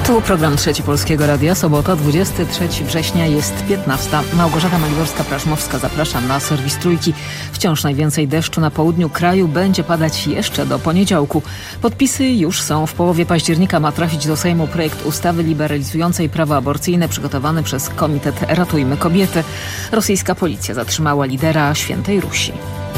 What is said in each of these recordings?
Tu program Trzeci Polskiego Radia, sobota, 23 września, jest 15. Małgorzata Maliworska-Praszmowska, zapraszam na serwis Trójki. Wciąż najwięcej deszczu na południu kraju, będzie padać jeszcze do poniedziałku. Podpisy już są. W połowie października ma trafić do Sejmu projekt ustawy liberalizującej prawo aborcyjne przygotowany przez Komitet Ratujmy Kobiety. Rosyjska policja zatrzymała lidera Świętej Rusi.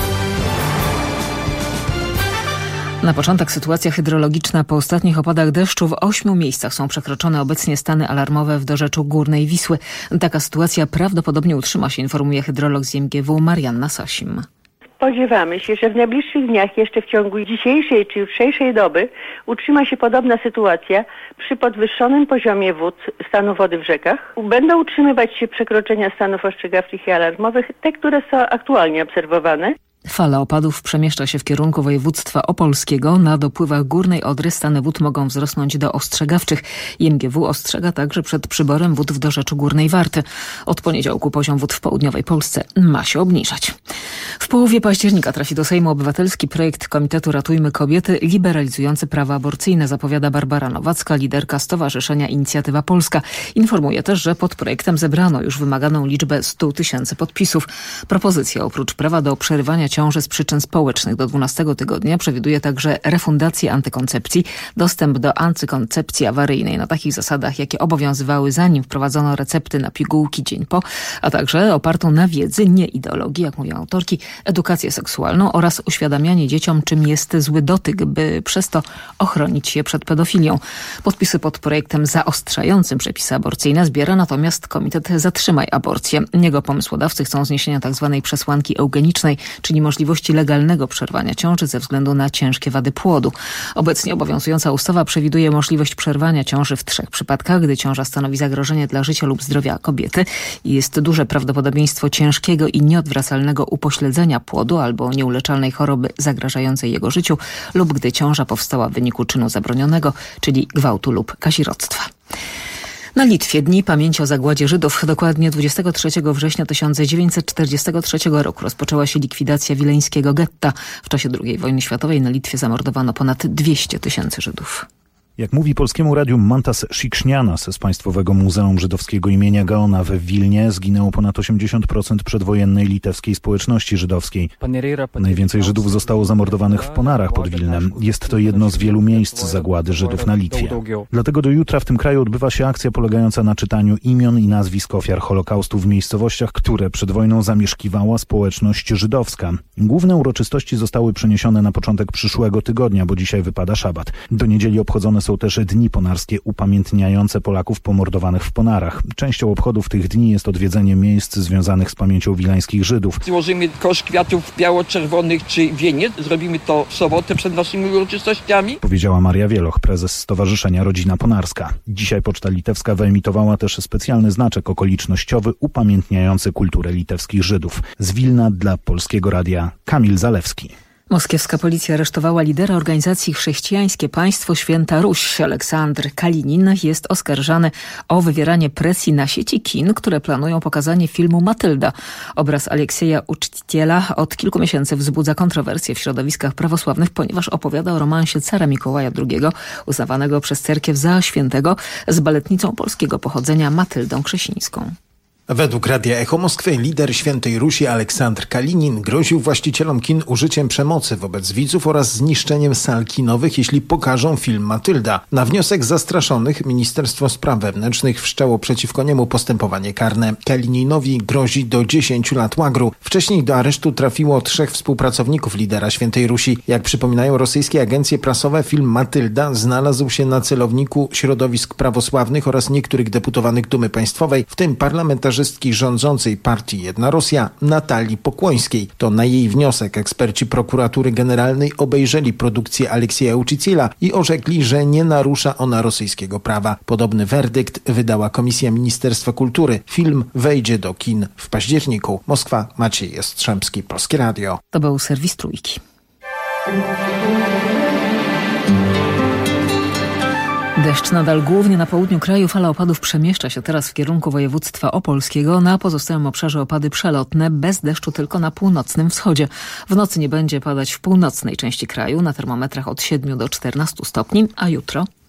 Na początek sytuacja hydrologiczna. Po ostatnich opadach deszczu w 8 miejscach są przekroczone obecnie stany alarmowe w dorzeczu Górnej Wisły. Taka sytuacja prawdopodobnie utrzyma się, informuje hydrolog z IMGW Marianna Sasim. Spodziewamy się, że w najbliższych dniach, jeszcze w ciągu dzisiejszej czy jutrzejszej doby, utrzyma się podobna sytuacja przy podwyższonym poziomie wód, stanu wody w rzekach. Będą utrzymywać się przekroczenia stanów ostrzegawczych i alarmowych, te, które są aktualnie obserwowane. Fala opadów przemieszcza się w kierunku województwa opolskiego. Na dopływach Górnej Odry stany wód mogą wzrosnąć do ostrzegawczych. IMGW ostrzega także przed przyborem wód w dorzeczu Górnej Warty. Od poniedziałku poziom wód w południowej Polsce ma się obniżać. W połowie października trafi do Sejmu obywatelski projekt Komitetu Ratujmy Kobiety liberalizujący prawa aborcyjne, zapowiada Barbara Nowacka, liderka Stowarzyszenia Inicjatywa Polska. Informuje też, że pod projektem zebrano już wymaganą liczbę 100 000 podpisów. Propozycja oprócz prawa do przerywania ciąży z przyczyn społecznych do 12 tygodnia przewiduje także refundację antykoncepcji, dostęp do antykoncepcji awaryjnej na takich zasadach, jakie obowiązywały zanim wprowadzono recepty na pigułki dzień po, a także opartą na wiedzy, nie ideologii, jak mówią autorki, edukację seksualną oraz uświadamianie dzieciom, czym jest zły dotyk, by przez to ochronić je przed pedofilią. Podpisy pod projektem zaostrzającym przepisy aborcyjne zbiera natomiast Komitet Zatrzymaj Aborcję. Jego pomysłodawcy chcą zniesienia tzw. przesłanki eugenicznej, czyli możliwości legalnego przerwania ciąży ze względu na ciężkie wady płodu. Obecnie obowiązująca ustawa przewiduje możliwość przerwania ciąży w 3 przypadkach, gdy ciąża stanowi zagrożenie dla życia lub zdrowia kobiety i jest duże prawdopodobieństwo ciężkiego i nieodwracalnego upośledzenia płodu albo nieuleczalnej choroby zagrażającej jego życiu lub gdy ciąża powstała w wyniku czynu zabronionego, czyli gwałtu lub kazirodztwa. Na Litwie Dni Pamięci o Zagładzie Żydów. Dokładnie 23 września 1943 roku rozpoczęła się likwidacja wileńskiego getta. W czasie II wojny światowej na Litwie zamordowano ponad 200 000 Żydów. Jak mówi Polskiemu Radiu Mantas Sziksznianas z Państwowego Muzeum Żydowskiego imienia Gaona w Wilnie, zginęło ponad 80% przedwojennej litewskiej społeczności żydowskiej. Najwięcej Żydów zostało zamordowanych w Ponarach pod Wilnem. Jest to jedno z wielu miejsc zagłady Żydów na Litwie. Dlatego do jutra w tym kraju odbywa się akcja polegająca na czytaniu imion i nazwisk ofiar Holokaustu w miejscowościach, które przed wojną zamieszkiwała społeczność żydowska. Główne uroczystości zostały przeniesione na początek przyszłego tygodnia, bo dzisiaj wypada szabat. Do niedzieli obchodzone są też dni ponarskie upamiętniające Polaków pomordowanych w Ponarach. Częścią obchodów tych dni jest odwiedzenie miejsc związanych z pamięcią wileńskich Żydów. Złożymy kosz kwiatów biało-czerwonych czy wieniec. Zrobimy to w sobotę przed naszymi uroczystościami. Powiedziała Maria Wieloch, prezes Stowarzyszenia Rodzina Ponarska. Dzisiaj Poczta Litewska wyemitowała też specjalny znaczek okolicznościowy upamiętniający kulturę litewskich Żydów. Z Wilna dla Polskiego Radia Kamil Zalewski. Moskiewska policja aresztowała lidera organizacji Chrześcijańskie Państwo Święta Ruś. Aleksandr Kalinin jest oskarżany o wywieranie presji na sieci kin, które planują pokazanie filmu Matylda. Obraz Aleksieja Uczciela od kilku miesięcy wzbudza kontrowersje w środowiskach prawosławnych, ponieważ opowiada o romansie cara Mikołaja II, uznawanego przez cerkiew za świętego, z baletnicą polskiego pochodzenia Matyldą Krzesińską. Według Radia Echo Moskwy lider Świętej Rusi Aleksandr Kalinin groził właścicielom kin użyciem przemocy wobec widzów oraz zniszczeniem sal kinowych, jeśli pokażą film Matylda. Na wniosek zastraszonych Ministerstwo Spraw Wewnętrznych wszczęło przeciwko niemu postępowanie karne. Kalininowi grozi do 10 lat łagru. Wcześniej do aresztu trafiło 3 współpracowników lidera Świętej Rusi. Jak przypominają rosyjskie agencje prasowe, film Matylda znalazł się na celowniku środowisk prawosławnych oraz niektórych deputowanych Dumy Państwowej, w tym parlamentarzystki rządzącej partii Jedna Rosja Natalii Pokłońskiej. To na jej wniosek eksperci prokuratury generalnej obejrzeli produkcję Aleksieja Uczciela i orzekli, że nie narusza ona rosyjskiego prawa. Podobny werdykt wydała Komisja Ministerstwa Kultury. Film wejdzie do kin w październiku. Moskwa, Maciej Jastrzębski, Polskie Radio. To był serwis Trójki. Deszcz nadal głównie na południu kraju. Fala opadów przemieszcza się teraz w kierunku województwa opolskiego. Na pozostałym obszarze opady przelotne, bez deszczu tylko na północnym wschodzie. W nocy nie będzie padać w północnej części kraju, na termometrach od 7 do 14 stopni, a jutro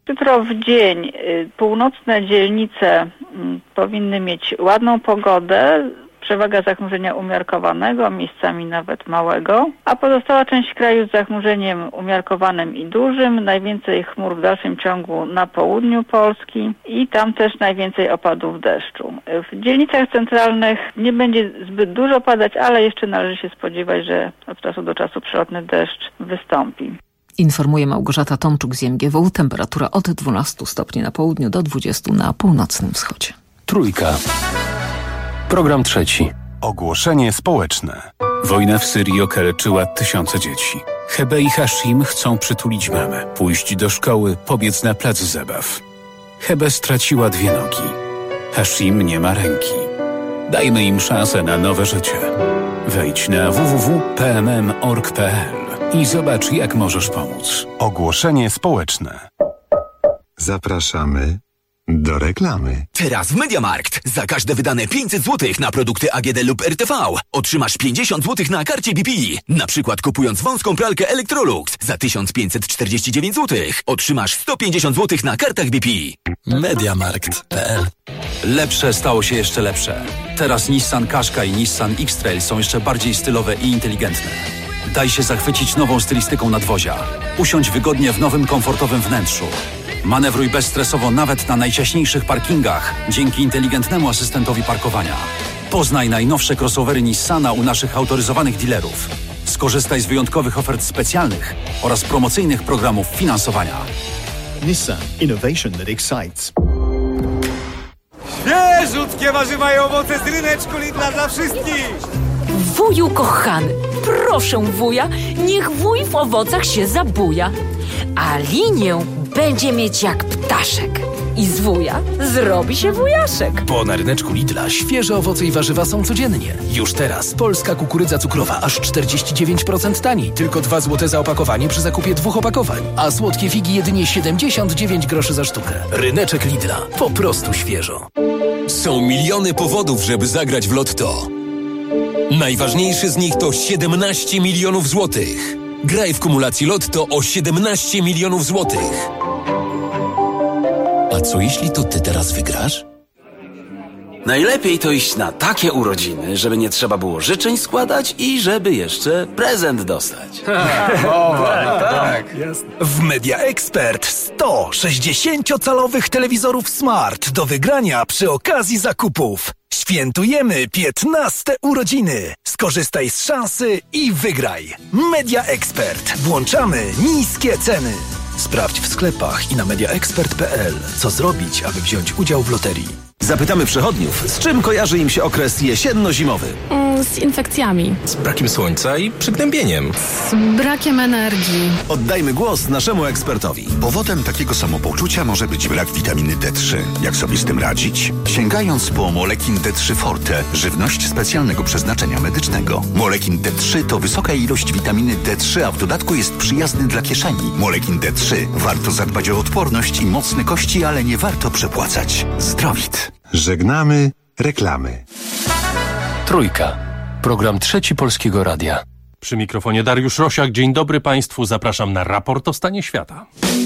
Jutro w dzień północne dzielnice powinny mieć ładną pogodę, przewaga zachmurzenia umiarkowanego, miejscami nawet małego, a pozostała część kraju z zachmurzeniem umiarkowanym i dużym, najwięcej chmur w dalszym ciągu na południu Polski i tam też najwięcej opadów deszczu. W dzielnicach centralnych nie będzie zbyt dużo padać, ale jeszcze należy się spodziewać, że od czasu do czasu przelotny deszcz wystąpi. Informuje Małgorzata Tomczuk z MGW. Temperatura od 12 stopni na południu do 20 na północnym wschodzie. Trójka. Program trzeci. Ogłoszenie społeczne. Wojna w Syrii okaleczyła tysiące dzieci. Hebe i Hashim chcą przytulić mamę, pójść do szkoły, pobiec na plac zabaw. Hebe straciła 2 nogi. Hashim nie ma ręki. Dajmy im szansę na nowe życie. Wejdź na www.pmm.org.pl i zobacz, jak możesz pomóc. Ogłoszenie społeczne. Zapraszamy do reklamy. Teraz w MediaMarkt. Za każde wydane 500 zł na produkty AGD lub RTV otrzymasz 50 zł na karcie BP. Na przykład kupując wąską pralkę Electrolux za 1549 zł otrzymasz 150 zł na kartach BP. MediaMarkt.pl. Lepsze stało się jeszcze lepsze. Teraz Nissan Qashqai i Nissan X-Trail są jeszcze bardziej stylowe i inteligentne. Daj się zachwycić nową stylistyką nadwozia. Usiądź wygodnie w nowym, komfortowym wnętrzu. Manewruj bezstresowo nawet na najciaśniejszych parkingach dzięki inteligentnemu asystentowi parkowania. Poznaj najnowsze crossovery Nissana u naszych autoryzowanych dealerów. Skorzystaj z wyjątkowych ofert specjalnych oraz promocyjnych programów finansowania. Nissan. Innovation that excites. Świeżutkie warzywa i owoce z ryneczku Lidla dla wszystkich! Wuju kochany, proszę wuja, niech wuj w owocach się zabuja. A linię będzie mieć jak ptaszek. I z wuja zrobi się wujaszek. Bo na ryneczku Lidla świeże owoce i warzywa są codziennie. Już teraz polska kukurydza cukrowa aż 49% taniej. Tylko 2 zł za opakowanie przy zakupie 2 opakowań. A słodkie figi jedynie 79 groszy za sztukę. Ryneczek Lidla. Po prostu świeżo. Są miliony powodów, żeby zagrać w Lotto. Najważniejszy z nich to 17 milionów złotych. Graj w kumulacji Lotto o 17 milionów złotych. A co jeśli to ty teraz wygrasz? Najlepiej to iść na takie urodziny, żeby nie trzeba było życzeń składać i żeby jeszcze prezent dostać. Tak. W Media Expert 100 60-calowych telewizorów smart do wygrania przy okazji zakupów. Świętujemy 15 urodziny. Skorzystaj z szansy i wygraj. Media Expert. Włączamy niskie ceny. Sprawdź w sklepach i na mediaexpert.pl, co zrobić, aby wziąć udział w loterii. Zapytamy przechodniów, z czym kojarzy im się okres jesienno-zimowy. Z infekcjami. Z brakiem słońca i przygnębieniem. Z brakiem energii. Oddajmy głos naszemu ekspertowi. Powodem takiego samopoczucia może być brak witaminy D3. Jak sobie z tym radzić? Sięgając po Molekin D3 Forte, żywność specjalnego przeznaczenia medycznego. Molekin D3 to wysoka ilość witaminy D3, a w dodatku jest przyjazny dla kieszeni. Molekin D3. Warto zadbać o odporność i mocne kości, ale nie warto przepłacać. Zdrowit. Żegnamy reklamy. Trójka. Program trzeci Polskiego Radia. Przy mikrofonie Dariusz Rosiak. Dzień dobry Państwu. Zapraszam na raport o stanie świata.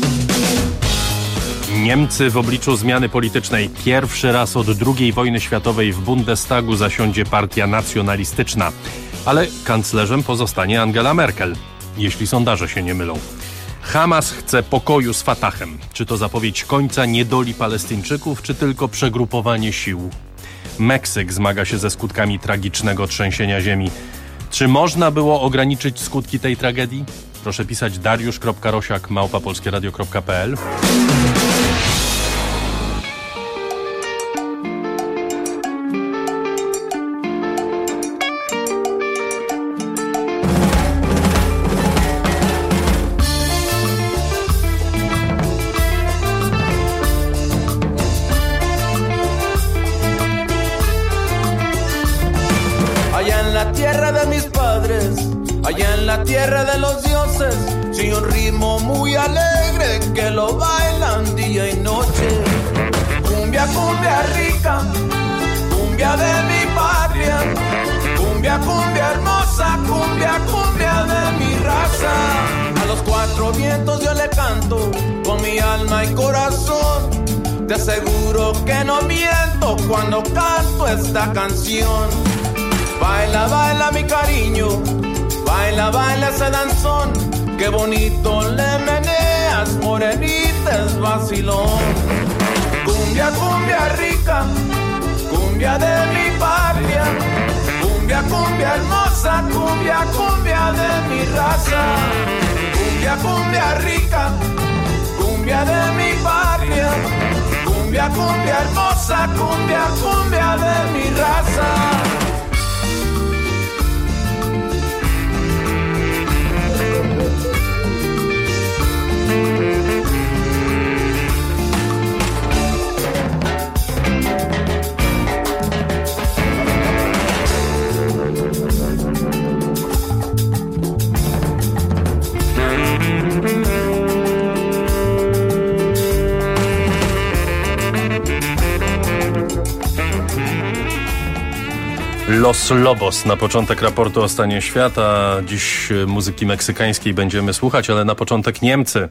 Niemcy w obliczu zmiany politycznej. Pierwszy raz od II wojny światowej w Bundestagu zasiądzie partia nacjonalistyczna. Ale kanclerzem pozostanie Angela Merkel, jeśli sondaże się nie mylą. Hamas chce pokoju z Fatahem. Czy to zapowiedź końca niedoli Palestyńczyków, czy tylko przegrupowanie sił? Meksyk zmaga się ze skutkami tragicznego trzęsienia ziemi. Czy można było ograniczyć skutki tej tragedii? Proszę pisać dariusz.rosiak@polskieradio.pl. Allá en la tierra de los dioses, sigue un ritmo muy alegre que lo bailan día y noche. Cumbia, cumbia rica, cumbia de mi patria. Cumbia, cumbia hermosa, cumbia, cumbia de mi raza. A los 4 cuatro vientos yo le canto con mi alma y corazón. Te aseguro que no miento cuando canto esta canción. Baila, baila mi cariño, baila, baila ese danzón. Qué bonito le meneas, morenita es vacilón. Cumbia, cumbia rica, cumbia de mi patria. Cumbia, cumbia hermosa, cumbia, cumbia de mi raza. Cumbia, cumbia rica, cumbia de mi patria. Cumbia, cumbia hermosa, cumbia, cumbia de mi raza. Los Lobos na początek raportu o stanie świata. Dziś muzyki meksykańskiej będziemy słuchać, ale na początek Niemcy.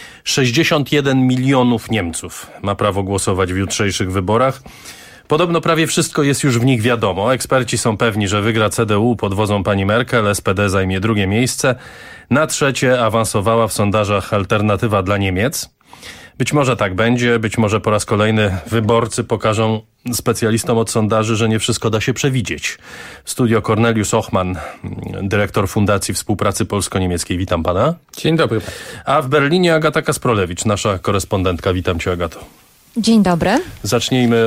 61 milionów Niemców ma prawo głosować w jutrzejszych wyborach. Podobno prawie wszystko jest już w nich wiadomo. Eksperci są pewni, że wygra CDU pod wodzą pani Merkel, SPD zajmie drugie miejsce. Na trzecie awansowała w sondażach Alternatywa dla Niemiec. Być może tak będzie, być może po raz kolejny wyborcy pokażą specjalistom od sondaży, że nie wszystko da się przewidzieć. Studio Cornelius Ochman, dyrektor Fundacji Współpracy Polsko-Niemieckiej. Witam pana. Dzień dobry. A w Berlinie Agata Kasprolewicz, nasza korespondentka. Witam cię, Agato. Dzień dobry. Zacznijmy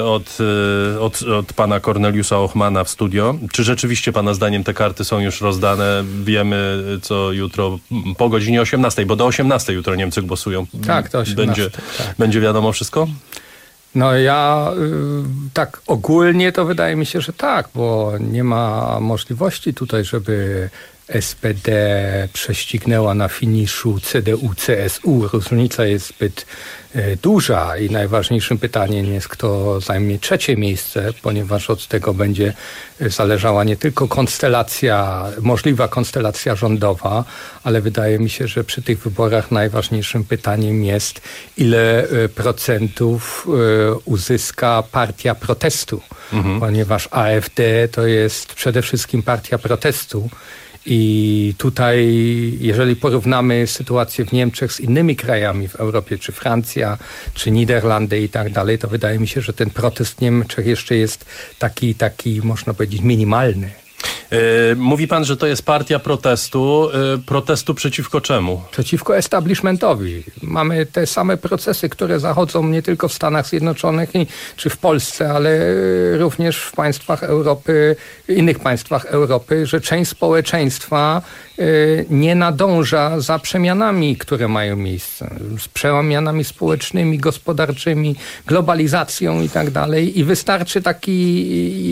od pana Corneliusa Ochmana w studio. Czy rzeczywiście pana zdaniem te karty są już rozdane? Wiemy, co jutro po godzinie 18, bo do 18 jutro Niemcy głosują. Tak, do 18. Będzie wiadomo wszystko? No ja tak ogólnie to wydaje mi się, że tak, bo nie ma możliwości tutaj, żeby SPD prześcignęła na finiszu CDU-CSU. Różnica jest zbyt duża i najważniejszym pytaniem jest, kto zajmie trzecie miejsce, ponieważ od tego będzie zależała nie tylko możliwa konstelacja rządowa, ale wydaje mi się, że przy tych wyborach najważniejszym pytaniem jest, ile procentów uzyska partia protestu, ponieważ AfD to jest przede wszystkim partia protestu. I tutaj, jeżeli porównamy sytuację w Niemczech z innymi krajami w Europie, czy Francja, czy Niderlandy i tak dalej, to wydaje mi się, że ten protest w Niemczech jeszcze jest taki można powiedzieć, minimalny. Mówi pan, że to jest partia protestu. Protestu przeciwko czemu? Przeciwko establishmentowi. Mamy te same procesy, które zachodzą nie tylko w Stanach Zjednoczonych czy w Polsce, ale również w państwach Europy, innych państwach Europy, że część społeczeństwa nie nadąża za przemianami, które mają miejsce. Z przemianami społecznymi, gospodarczymi, globalizacją i tak dalej. I wystarczy taki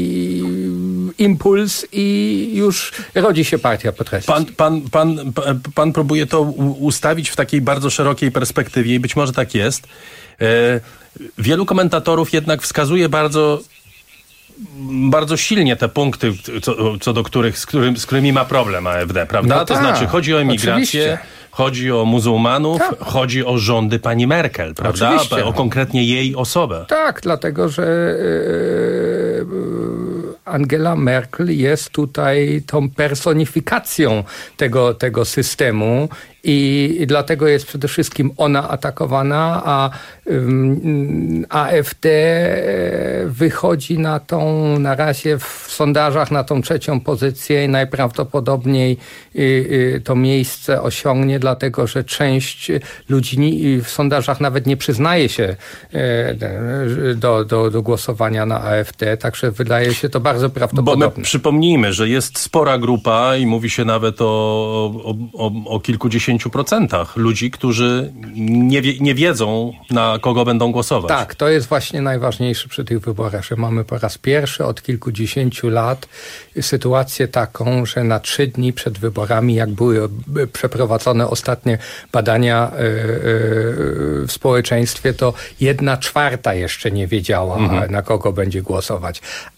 impuls i już rodzi się partia protestu. Pan próbuje to ustawić w takiej bardzo szerokiej perspektywie i być może tak jest. Wielu komentatorów jednak wskazuje bardzo silnie te punkty, co do z którymi ma problem AfD, prawda? No to znaczy chodzi o emigrację, oczywiście. Chodzi o muzułmanów, chodzi o rządy pani Merkel, prawda? Oczywiście. O konkretnie jej osobę. Tak, dlatego, że Angela Merkel jest tutaj tą personifikacją tego systemu i dlatego jest przede wszystkim ona atakowana, a AfD wychodzi na razie w sondażach na tą trzecią pozycję i najprawdopodobniej to miejsce osiągnie, dlatego że część ludzi w sondażach nawet nie przyznaje się do głosowania na AfD, także wydaje się to bardzo prawdopodobne. Bo my przypomnijmy, że jest spora grupa i mówi się nawet o kilkudziesięciu procentach ludzi, którzy nie wiedzą, na kogo będą głosować. Tak, to jest właśnie najważniejsze przy tych wyborach, że mamy po raz pierwszy od kilkudziesięciu lat sytuację taką, że na 3 dni przed wyborami, jak były przeprowadzone ostatnie badania w społeczeństwie, to 1/4 jeszcze nie wiedziała, na kogo będzie głosować.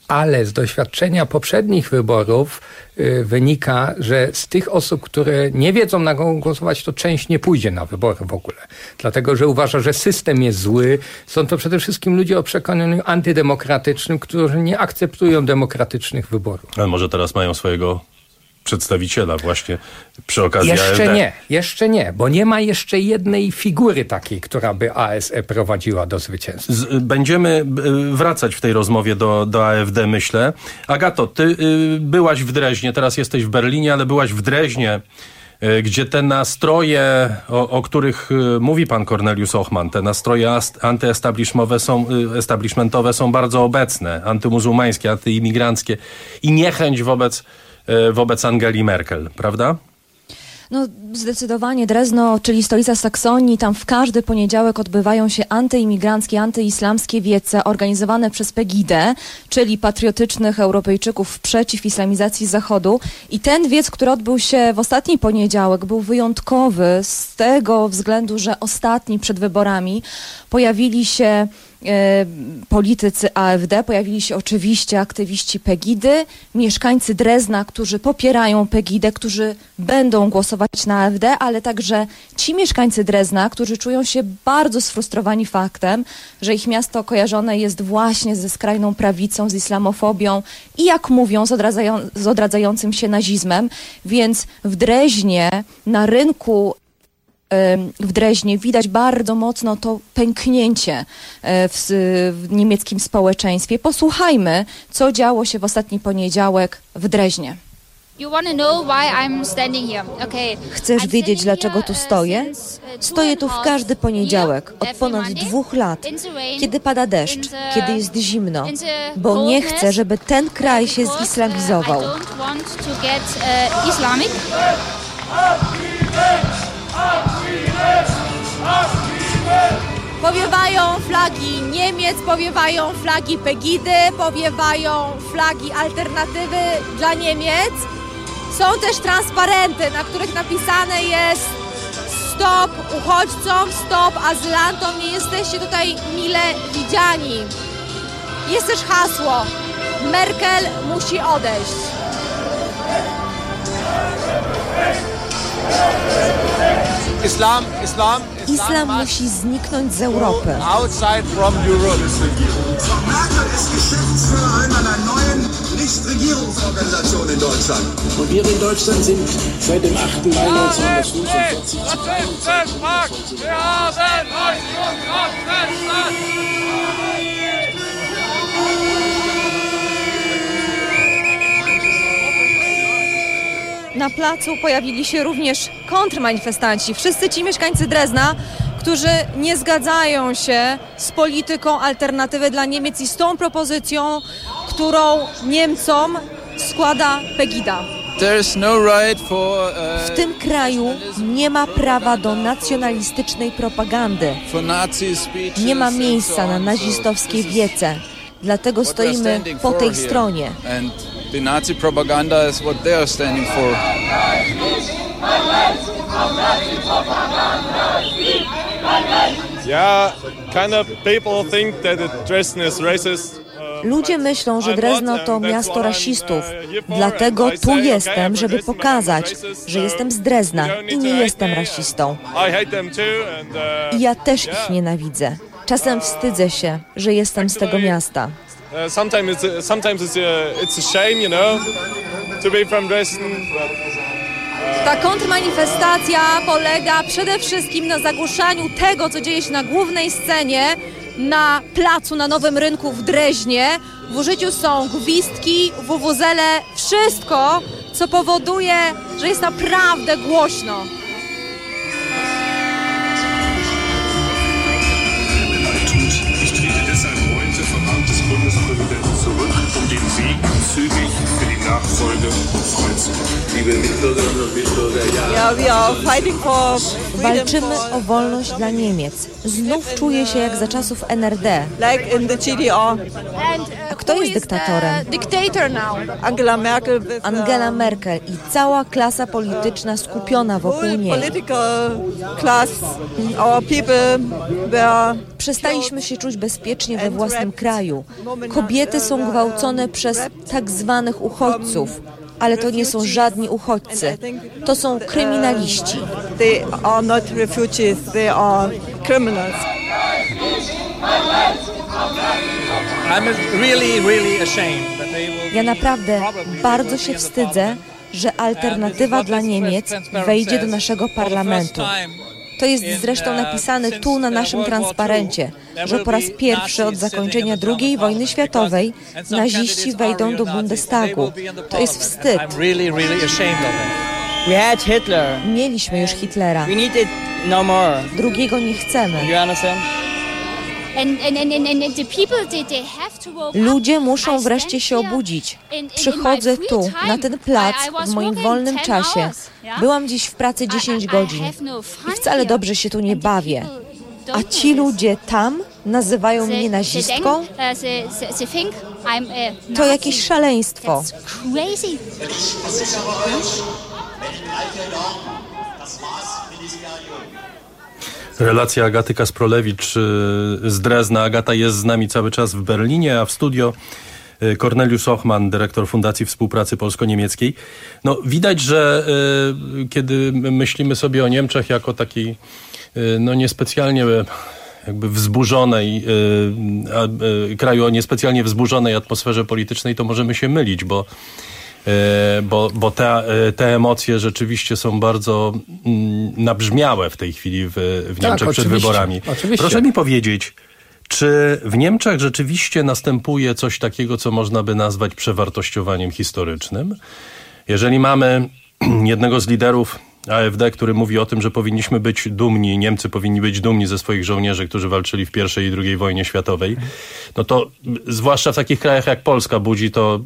Ale z doświadczenia poprzednich wyborów wynika, że z tych osób, które nie wiedzą, na kogo głosować, to część nie pójdzie na wybory w ogóle. Dlatego, że uważa, że system jest zły. Są to przede wszystkim ludzie o przekonaniu antydemokratycznym, którzy nie akceptują demokratycznych wyborów. Ale może teraz mają swojego przedstawiciela właśnie przy okazji AfD. Jeszcze nie, bo nie ma jeszcze jednej figury takiej, która by ASE prowadziła do zwycięstwa. Będziemy wracać w tej rozmowie do AfD, myślę. Agato, ty byłaś w Dreźnie, teraz jesteś w Berlinie, ale byłaś w Dreźnie, gdzie te nastroje, o których mówi pan Cornelius Ochman, te nastroje antyestablishmentowe są bardzo obecne, antymuzułmańskie, antyimigranckie i niechęć wobec Angeli Merkel, prawda? No zdecydowanie Drezno, czyli stolica Saksonii, tam w każdy poniedziałek odbywają się antyimigranckie, antyislamskie wiece organizowane przez Pegidę, czyli patriotycznych Europejczyków przeciw islamizacji Zachodu. I ten wiec, który odbył się w ostatni poniedziałek, był wyjątkowy z tego względu, że ostatni przed wyborami pojawili się politycy AfD, pojawili się oczywiście aktywiści Pegidy, mieszkańcy Drezna, którzy popierają Pegidę, którzy będą głosować na AfD, ale także ci mieszkańcy Drezna, którzy czują się bardzo sfrustrowani faktem, że ich miasto kojarzone jest właśnie ze skrajną prawicą, z islamofobią i jak mówią, z odradzającym się nazizmem. Więc w Dreźnie, na rynku w Dreźnie widać bardzo mocno to pęknięcie w niemieckim społeczeństwie. Posłuchajmy, co działo się w ostatni poniedziałek w Dreźnie. Chcesz wiedzieć, dlaczego tu stoję? Stoję tu w każdy poniedziałek, od ponad 2 lat, kiedy pada deszcz, kiedy jest zimno, bo nie chcę, żeby ten kraj się zislamizował. Powiewają flagi Niemiec, powiewają flagi Pegidy, powiewają flagi alternatywy dla Niemiec. Są też transparenty, na których napisane jest stop uchodźcom, stop azylantom, nie jesteście tutaj mile widziani. Jest też hasło: Merkel musi odejść. Islam musi zniknąć z Europy. Merkel ist Geschäftsführerin einer neuen Nichtregierungsorganisation in Deutschland. Und wir in Deutschland sind seit dem 8. Mai 1945 Na placu pojawili się również kontrmanifestanci. Wszyscy ci mieszkańcy Drezna, którzy nie zgadzają się z polityką alternatywy dla Niemiec i z tą propozycją, którą Niemcom składa Pegida. W tym kraju nie ma prawa do nacjonalistycznej propagandy. Nie ma miejsca na nazistowskie wiece. Dlatego stoimy po tej stronie. The Nazi propaganda is what they are standing for. Yeah, kind of people think that Dresden is racist. Ludzie myślą, że Drezno to miasto rasistów. Dlatego tu jestem, żeby pokazać, że jestem z Drezna i nie jestem rasistą. I ja też ich nienawidzę. Czasem wstydzę się, że jestem z tego miasta. Sometimes it's a shame, you know, to be from Dresden. Ta kontrmanifestacja polega przede wszystkim na zagłuszaniu tego, co dzieje się na głównej scenie, na placu, na Nowym Rynku w Dreźnie. W użyciu są gwizdki, wuwuzele, wszystko, co powoduje, że jest naprawdę głośno. Walczymy o wolność dla Niemiec. Znów czuję się jak za czasów NRD. A kto jest dyktatorem? Angela Merkel i cała klasa polityczna skupiona wokół niej. Przestaliśmy się czuć bezpiecznie we własnym kraju. Kobiety są gwałcone przez tak zwanych uchodźców, ale to nie są żadni uchodźcy. To są kryminaliści. Ja naprawdę bardzo się wstydzę, że alternatywa dla Niemiec wejdzie do naszego parlamentu. To jest zresztą napisane tu na naszym transparencie, że po raz pierwszy od zakończenia II wojny światowej naziści wejdą do Bundestagu. To jest wstyd. Mieliśmy już Hitlera. Drugiego nie chcemy. Ludzie muszą wreszcie się obudzić. Przychodzę tu, na ten plac, w moim wolnym czasie. Byłam dziś w pracy 10 godzin i wcale dobrze się tu nie bawię. A ci ludzie tam nazywają mnie nazistką? To jakieś szaleństwo. Relacja Agaty Kasprolewicz z Drezna. Agata jest z nami cały czas w Berlinie, a w studio Corneliusz Ochman, dyrektor Fundacji Współpracy Polsko-Niemieckiej. No, widać, że kiedy myślimy sobie o Niemczech jako takiej niespecjalnie jakby wzburzonej, kraju o niespecjalnie wzburzonej atmosferze politycznej, to możemy się mylić, bo te emocje rzeczywiście są bardzo nabrzmiałe w tej chwili w Niemczech przed wyborami. Oczywiście. Proszę mi powiedzieć, czy w Niemczech rzeczywiście następuje coś takiego, co można by nazwać przewartościowaniem historycznym? Jeżeli mamy jednego z liderów AfD, który mówi o tym, że powinniśmy być dumni, Niemcy powinni być dumni ze swoich żołnierzy, którzy walczyli w I i II wojnie światowej, no to zwłaszcza w takich krajach jak Polska budzi to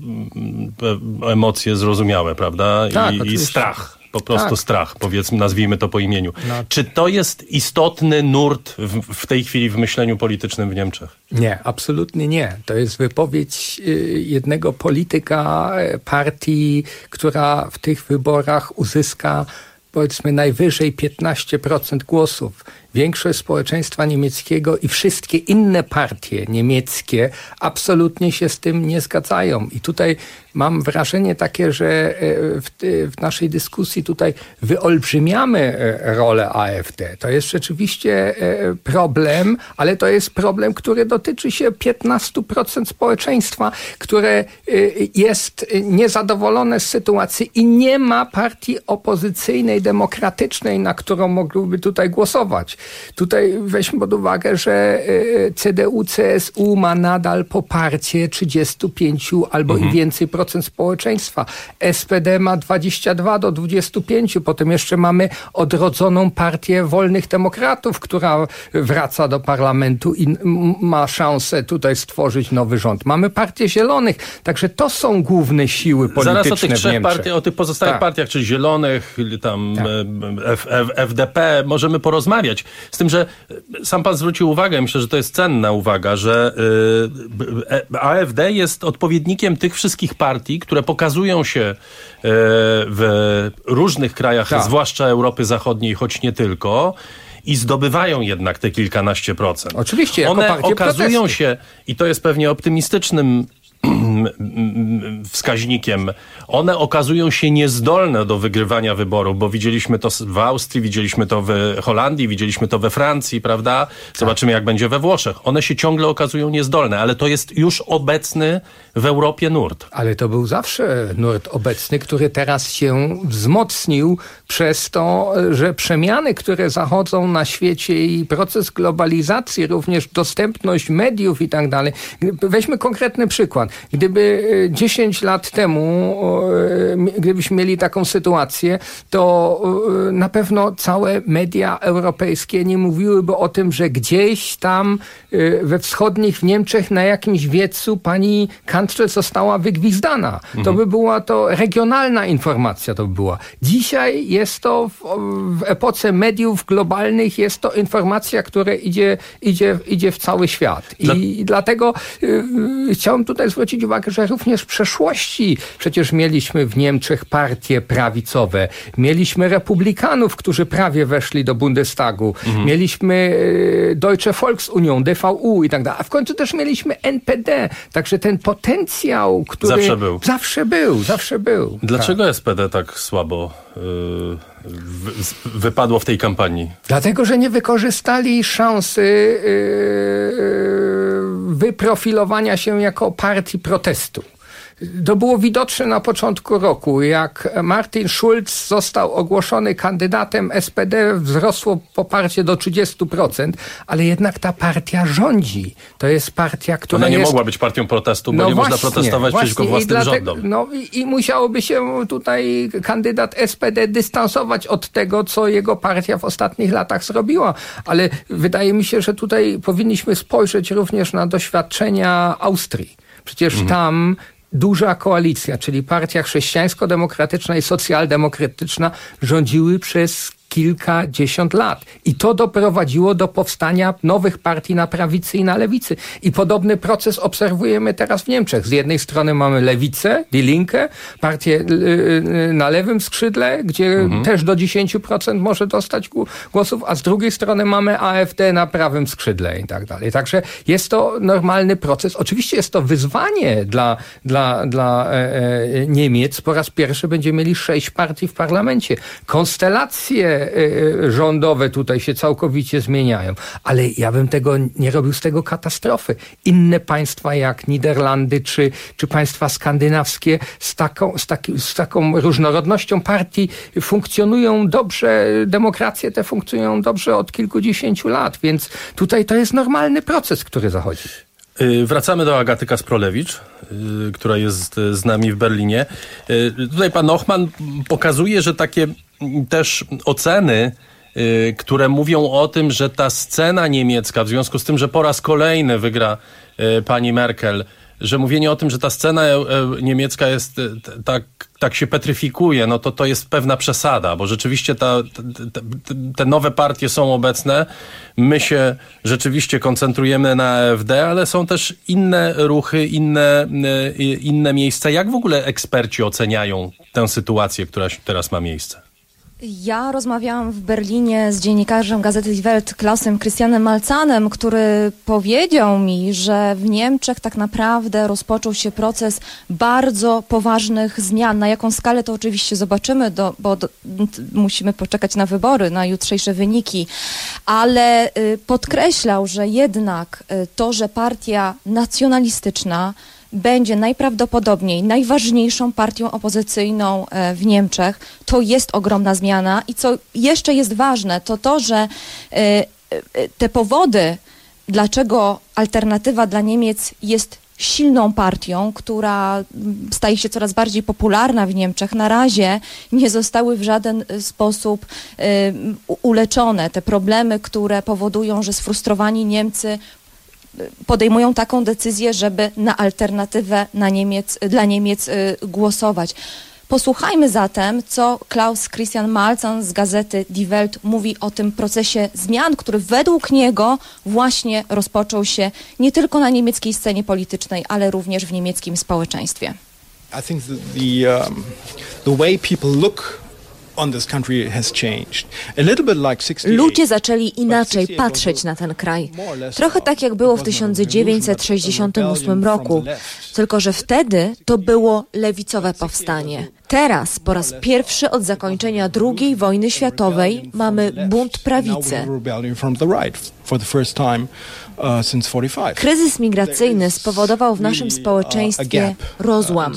emocje zrozumiałe, prawda? Tak, I strach. Po prostu strach, powiedzmy, nazwijmy to po imieniu. Czy to jest istotny nurt w tej chwili w myśleniu politycznym w Niemczech? Nie, absolutnie nie. To jest wypowiedź jednego polityka partii, która w tych wyborach uzyska, powiedzmy, najwyżej 15% głosów. Większość społeczeństwa niemieckiego i wszystkie inne partie niemieckie absolutnie się z tym nie zgadzają. I tutaj mam wrażenie takie, że w naszej dyskusji tutaj wyolbrzymiamy rolę AfD. To jest rzeczywiście problem, ale to jest problem, który dotyczy się 15% społeczeństwa, które jest niezadowolone z sytuacji i nie ma partii opozycyjnej, demokratycznej, na którą mogłyby tutaj głosować. Tutaj weźmy pod uwagę, że CDU, CSU ma nadal poparcie 35 albo i więcej procent społeczeństwa. SPD ma 22 do 25. Potem jeszcze mamy odrodzoną partię Wolnych Demokratów, która wraca do parlamentu i ma szansę tutaj stworzyć nowy rząd. Mamy partię Zielonych. Także to są główne siły polityczne. Zaraz o tych pozostałych partiach, czy Zielonych, tam FDP, możemy porozmawiać. Z tym, że sam pan zwrócił uwagę, myślę, że to jest cenna uwaga, że AfD jest odpowiednikiem tych wszystkich partii, które pokazują się w różnych krajach, zwłaszcza Europy Zachodniej, choć nie tylko, i zdobywają jednak te kilkanaście procent. Oczywiście, jako one partie okazują protestu. się, i to jest pewnie optymistycznym wskaźnikiem, one okazują się niezdolne do wygrywania wyborów, bo widzieliśmy to w Austrii, widzieliśmy to w Holandii, widzieliśmy to we Francji, prawda? Zobaczymy, jak będzie we Włoszech. One się ciągle okazują niezdolne, ale to jest już obecny w Europie nurt. Ale to był zawsze nurt obecny, który teraz się wzmocnił przez to, że przemiany, które zachodzą na świecie i proces globalizacji, również dostępność mediów i tak dalej. Weźmy konkretny przykład. Gdyby 10 lat temu, gdybyśmy mieli taką sytuację, to na pewno całe media europejskie nie mówiłyby o tym, że gdzieś tam we wschodnich Niemczech na jakimś wiecu pani kanclerz została wygwizdana. To by była to regionalna informacja, to by była. Dzisiaj jest to w epoce mediów globalnych, jest to informacja, która idzie w cały świat. I dlatego chciałem tutaj zwrócić uwagę, że również w przeszłości wolności. Przecież mieliśmy w Niemczech partie prawicowe, mieliśmy republikanów, którzy prawie weszli do Bundestagu, mieliśmy Deutsche Volksunion, DVU i tak dalej, a w końcu też mieliśmy NPD. Także ten potencjał, który zawsze był. Dlaczego SPD tak słabo wypadło w tej kampanii? Dlatego, że nie wykorzystali szansy wyprofilowania się jako partii protestu. To było widoczne na początku roku, jak Martin Schulz został ogłoszony kandydatem SPD, wzrosło poparcie do 30%, ale jednak ta partia rządzi. To jest partia, która Ona nie mogła być partią protestu, bo nie można protestować przeciwko własnym rządom. I musiałoby się tutaj kandydat SPD dystansować od tego, co jego partia w ostatnich latach zrobiła. Ale wydaje mi się, że tutaj powinniśmy spojrzeć również na doświadczenia Austrii. Przecież tam duża koalicja, czyli partia chrześcijańsko-demokratyczna i socjaldemokratyczna rządziły przez kilkadziesiąt lat. I to doprowadziło do powstania nowych partii na prawicy i na lewicy. I podobny proces obserwujemy teraz w Niemczech. Z jednej strony mamy lewicę, Die Linke, partię na lewym skrzydle, gdzie też do 10% może dostać głosów, a z drugiej strony mamy AfD na prawym skrzydle i tak dalej. Także jest to normalny proces. Oczywiście jest to wyzwanie dla Niemiec. Po raz pierwszy będziemy mieli 6 partii w parlamencie. Konstelacje rządowe tutaj się całkowicie zmieniają. Ale ja bym tego nie robił z tego katastrofy. Inne państwa jak Niderlandy czy państwa skandynawskie z taką różnorodnością partii funkcjonują dobrze. Demokracje te funkcjonują dobrze od kilkudziesięciu lat, więc tutaj to jest normalny proces, który zachodzi. Wracamy do Agaty Kasprolewicz, która jest z nami w Berlinie. Tutaj pan Ochman pokazuje, że takie też oceny, które mówią o tym, że ta scena niemiecka, w związku z tym, że po raz kolejny wygra pani Merkel, że mówienie o tym, że ta scena niemiecka jest tak się petryfikuje, no to jest pewna przesada, bo rzeczywiście te nowe partie są obecne. My się rzeczywiście koncentrujemy na AfD, ale są też inne ruchy, inne miejsca. Jak w ogóle eksperci oceniają tę sytuację, która teraz ma miejsce? Ja rozmawiałam w Berlinie z dziennikarzem gazety Die Welt, Klausem Christianem Malzanem, który powiedział mi, że w Niemczech tak naprawdę rozpoczął się proces bardzo poważnych zmian. Na jaką skalę to oczywiście zobaczymy, bo musimy poczekać na wybory, na jutrzejsze wyniki. Ale podkreślał, że jednak to, że partia nacjonalistyczna będzie najprawdopodobniej najważniejszą partią opozycyjną w Niemczech, to jest ogromna zmiana. I co jeszcze jest ważne, to że te powody, dlaczego Alternatywa dla Niemiec jest silną partią, która staje się coraz bardziej popularna w Niemczech, na razie nie zostały w żaden sposób uleczone. Te problemy, które powodują, że sfrustrowani Niemcy podejmują taką decyzję, żeby na alternatywę dla Niemiec głosować. Posłuchajmy zatem, co Klaus Christian Malzahn z gazety Die Welt mówi o tym procesie zmian, który według niego właśnie rozpoczął się nie tylko na niemieckiej scenie politycznej, ale również w niemieckim społeczeństwie. I think the way people look on this country has changed. A little bit like 68. Ludzie zaczęli inaczej patrzeć na ten kraj. Trochę tak jak było w 1968 roku, tylko że wtedy to było lewicowe powstanie. Teraz, po raz pierwszy od zakończenia II wojny światowej, mamy bunt prawicy. Kryzys migracyjny spowodował w naszym społeczeństwie rozłam.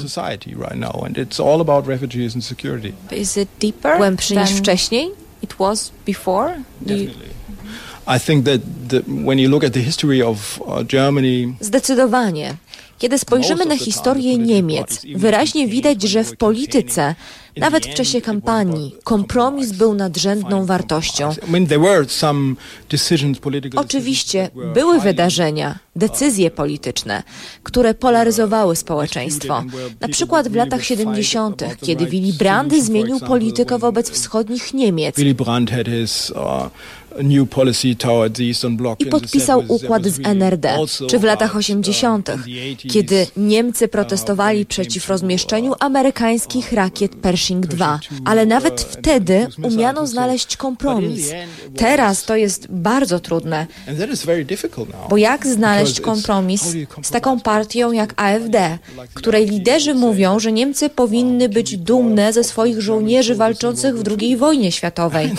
Głębszy niż wcześniej? It was before? I think that when you look at the history of Germany. Zdecydowanie. Kiedy spojrzymy na historię Niemiec, wyraźnie widać, że w polityce, Nawet w czasie kampanii kompromis był nadrzędną wartością. Oczywiście były wydarzenia, decyzje polityczne, które polaryzowały społeczeństwo. Na przykład w latach 70., kiedy Willy Brandt zmienił politykę wobec wschodnich Niemiec i podpisał układ z NRD, czy w latach 80., kiedy Niemcy protestowali przeciw rozmieszczeniu amerykańskich rakiet Pershing II. Ale nawet wtedy umiano znaleźć kompromis. Teraz to jest bardzo trudne, bo jak znaleźć kompromis z taką partią jak AfD, której liderzy mówią, że Niemcy powinny być dumne ze swoich żołnierzy walczących w II wojnie światowej.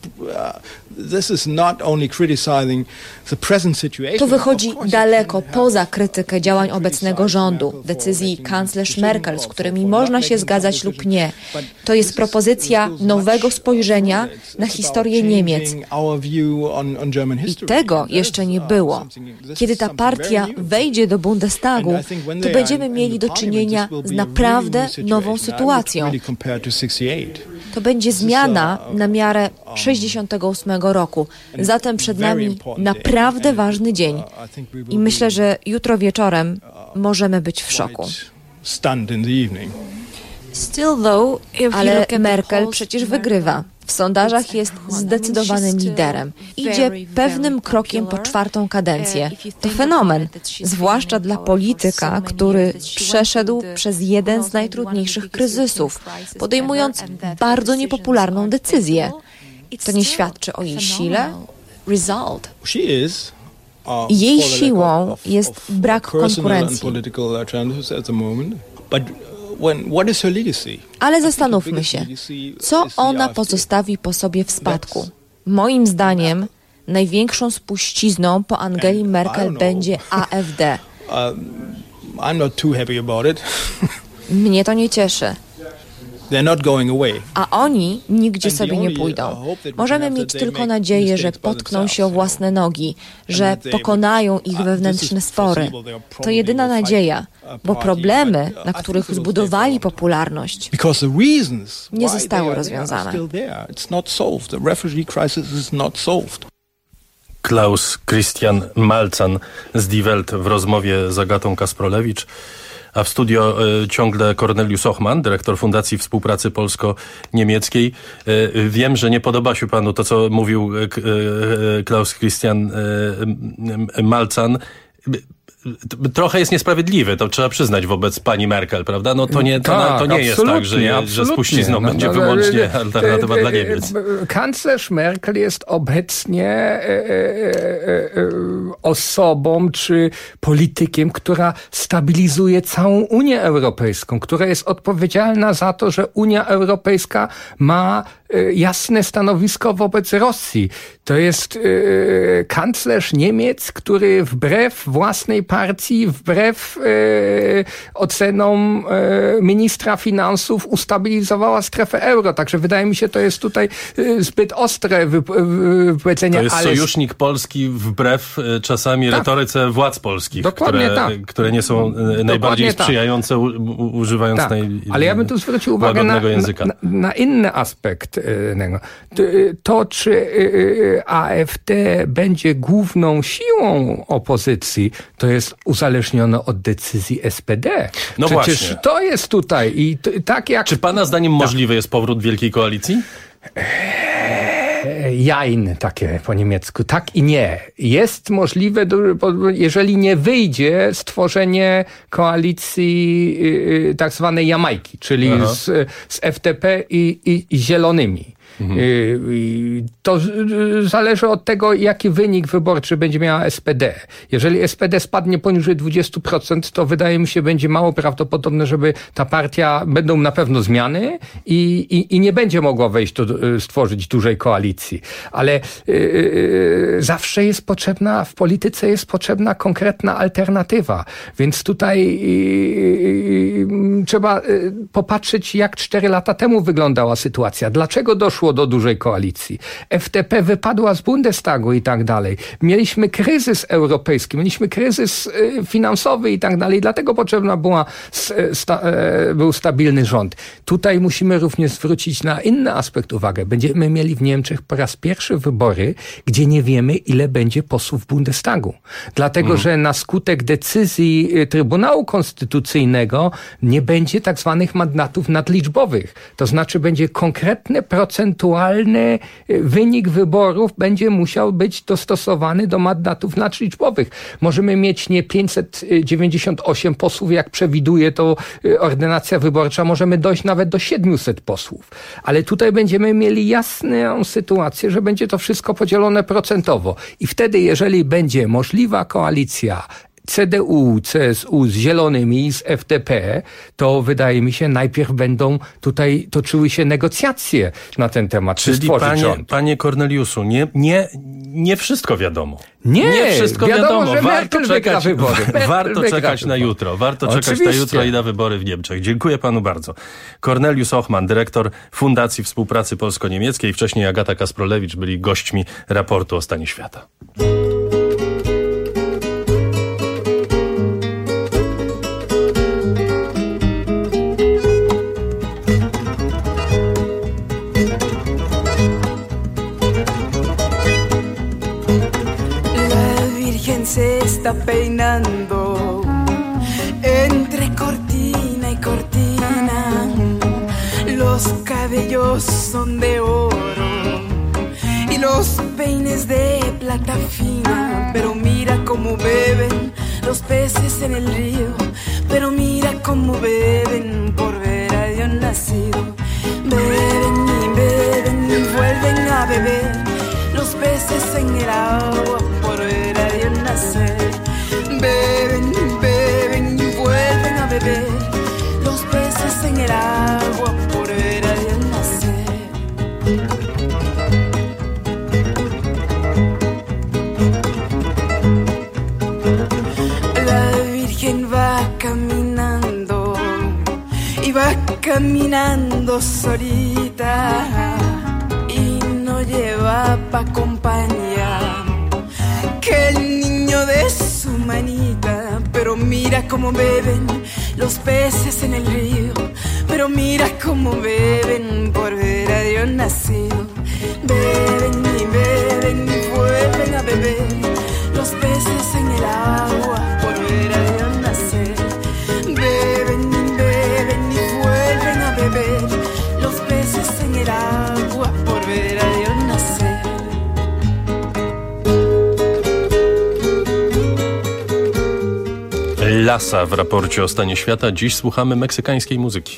To wychodzi daleko poza krytykę działań obecnego rządu, decyzji kanclerz Merkel, z którymi można się zgadzać lub nie. To jest propozycja nowego spojrzenia na historię Niemiec. I tego jeszcze nie było. Kiedy ta partia wejdzie do Bundestagu, to będziemy mieli do czynienia z naprawdę nową sytuacją. To będzie zmiana na miarę 68 roku. Zatem przed nami naprawdę ważny dzień. I myślę, że jutro wieczorem możemy być w szoku. Ale Merkel przecież wygrywa. W sondażach jest zdecydowanym liderem. Idzie pewnym krokiem po 4. kadencję. To fenomen, zwłaszcza dla polityka, który przeszedł przez jeden z najtrudniejszych kryzysów, podejmując bardzo niepopularną decyzję. To nie świadczy o jej sile? Jej siłą jest brak konkurencji. Ale zastanówmy się, co ona pozostawi po sobie w spadku. Moim zdaniem największą spuścizną po Angeli Merkel będzie AfD. Mnie to nie cieszy. A oni nigdzie sobie nie pójdą. Możemy mieć tylko nadzieję, że potkną się o własne nogi, że pokonają ich wewnętrzne spory. To jedyna nadzieja, bo problemy, na których zbudowali popularność, nie zostały rozwiązane. Klaus Christian Maltzahn z Die Welt w rozmowie z Agatą Kasprolewicz. A w studio ciągle Cornelius Ochman, dyrektor Fundacji Współpracy Polsko-Niemieckiej. Wiem, że nie podoba się panu to, co mówił Klaus Christian Maltzahn. Trochę jest niesprawiedliwy, to trzeba przyznać wobec pani Merkel, prawda? No to nie jest tak, że spuścizną będzie wyłącznie alternatywa dla Niemiec. Kanclerz Merkel jest obecnie osobą czy politykiem, która stabilizuje całą Unię Europejską, która jest odpowiedzialna za to, że Unia Europejska ma jasne stanowisko wobec Rosji. To jest kanclerz Niemiec, który wbrew własnej partii, wbrew ocenom ministra finansów ustabilizowała strefę euro. Także wydaje mi się, to jest tutaj zbyt ostre wypowiedzenie. To jest sojusznik Polski wbrew czasami retoryce władz polskich, które nie są najbardziej sprzyjające, używając Ale ja bym tu zwrócił uwagę na inny aspekt. To, czy AfD będzie główną siłą opozycji, to jest uzależnione od decyzji SPD. No przecież właśnie. To jest tutaj. I tak jak... Czy pana zdaniem możliwy jest powrót Wielkiej Koalicji? Jein, takie po niemiecku. Tak i nie. Jest możliwe, jeżeli nie wyjdzie stworzenie koalicji tak zwanej Jamajki, czyli z FDP i Zielonymi. To zależy od tego, jaki wynik wyborczy będzie miała SPD. Jeżeli SPD spadnie poniżej 20%, to wydaje mi się, będzie mało prawdopodobne, żeby ta partia, będą na pewno zmiany i nie będzie mogła stworzyć dużej koalicji. Ale zawsze jest potrzebna, w polityce jest potrzebna konkretna alternatywa. Więc tutaj trzeba popatrzeć, jak 4 lata temu wyglądała sytuacja. Dlaczego doszło doszło do dużej koalicji. FDP wypadła z Bundestagu i tak dalej. Mieliśmy kryzys europejski, mieliśmy kryzys finansowy i tak dalej. Dlatego potrzebna był stabilny rząd. Tutaj musimy również zwrócić na inny aspekt uwagę. Będziemy mieli w Niemczech po raz pierwszy wybory, gdzie nie wiemy, ile będzie posłów w Bundestagu. Dlatego, że na skutek decyzji Trybunału Konstytucyjnego nie będzie tak zwanych mandatów nadliczbowych. To znaczy będzie konkretny, procentualny wynik wyborów będzie musiał być dostosowany do mandatów nadliczbowych. Możemy mieć nie 598 posłów, jak przewiduje to ordynacja wyborcza, możemy dojść nawet do 700 posłów. Ale tutaj będziemy mieli jasną sytuację, że będzie to wszystko podzielone procentowo. I wtedy, jeżeli będzie możliwa koalicja CDU, CSU z Zielonymi i z FDP, to wydaje mi się, najpierw będą tutaj toczyły się negocjacje na ten temat. Czyli panie Korneliuszu, nie wszystko wiadomo. Nie wszystko wiadomo. Warto czekać na jutro. Warto czekać na jutro i na wybory w Niemczech. Dziękuję panu bardzo. Korneliusz Ochman, dyrektor Fundacji Współpracy Polsko-Niemieckiej, wcześniej Agata Kasprolewicz byli gośćmi raportu o stanie świata. Se está peinando entre cortina y cortina, los cabellos son de oro y los peines de plata fina, pero mira cómo beben los peces en el río, pero mira cómo beben por ver a Dios nacido. Beben y beben y vuelven a beber los peces en el agua por ver a Dios nacer. Beben y beben y vuelven a beber los peces en el agua por ver a Dios nacer. La Virgen va caminando y va caminando solita y no lleva pa' compañía que el niño de su manita. Pero mira cómo beben los peces en el río, pero mira cómo beben por ver a Dios nacido. Beben y beben y vuelven a beber los peces en el agua por ver a Dios nacer. Beben y beben y vuelven a beber los peces en el agua por ver a Dios nacer. Lasa w raporcie o stanie świata. Dziś słuchamy meksykańskiej muzyki.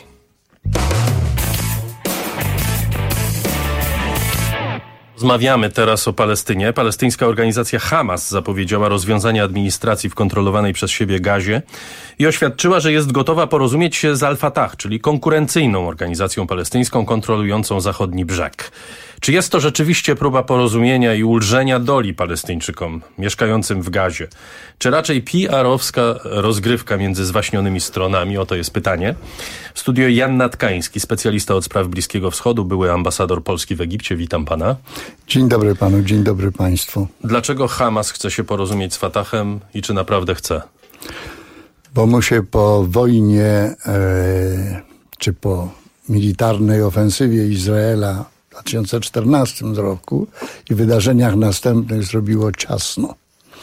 Rozmawiamy teraz o Palestynie. Palestyńska organizacja Hamas zapowiedziała rozwiązanie administracji w kontrolowanej przez siebie Gazie i oświadczyła, że jest gotowa porozumieć się z Al-Fatah, czyli konkurencyjną organizacją palestyńską kontrolującą zachodni brzeg. Czy jest to rzeczywiście próba porozumienia i ulżenia doli Palestyńczykom mieszkającym w Gazie? Czy raczej PR-owska rozgrywka między zwaśnionymi stronami? Oto jest pytanie. W studiu Jan Natkański, specjalista od spraw Bliskiego Wschodu, były ambasador Polski w Egipcie. Witam pana. Dzień dobry panu, dzień dobry państwu. Dlaczego Hamas chce się porozumieć z Fatahem i czy naprawdę chce? Bo mu się po wojnie, czy po militarnej ofensywie Izraela w 2014 roku i wydarzeniach następnych zrobiło ciasno.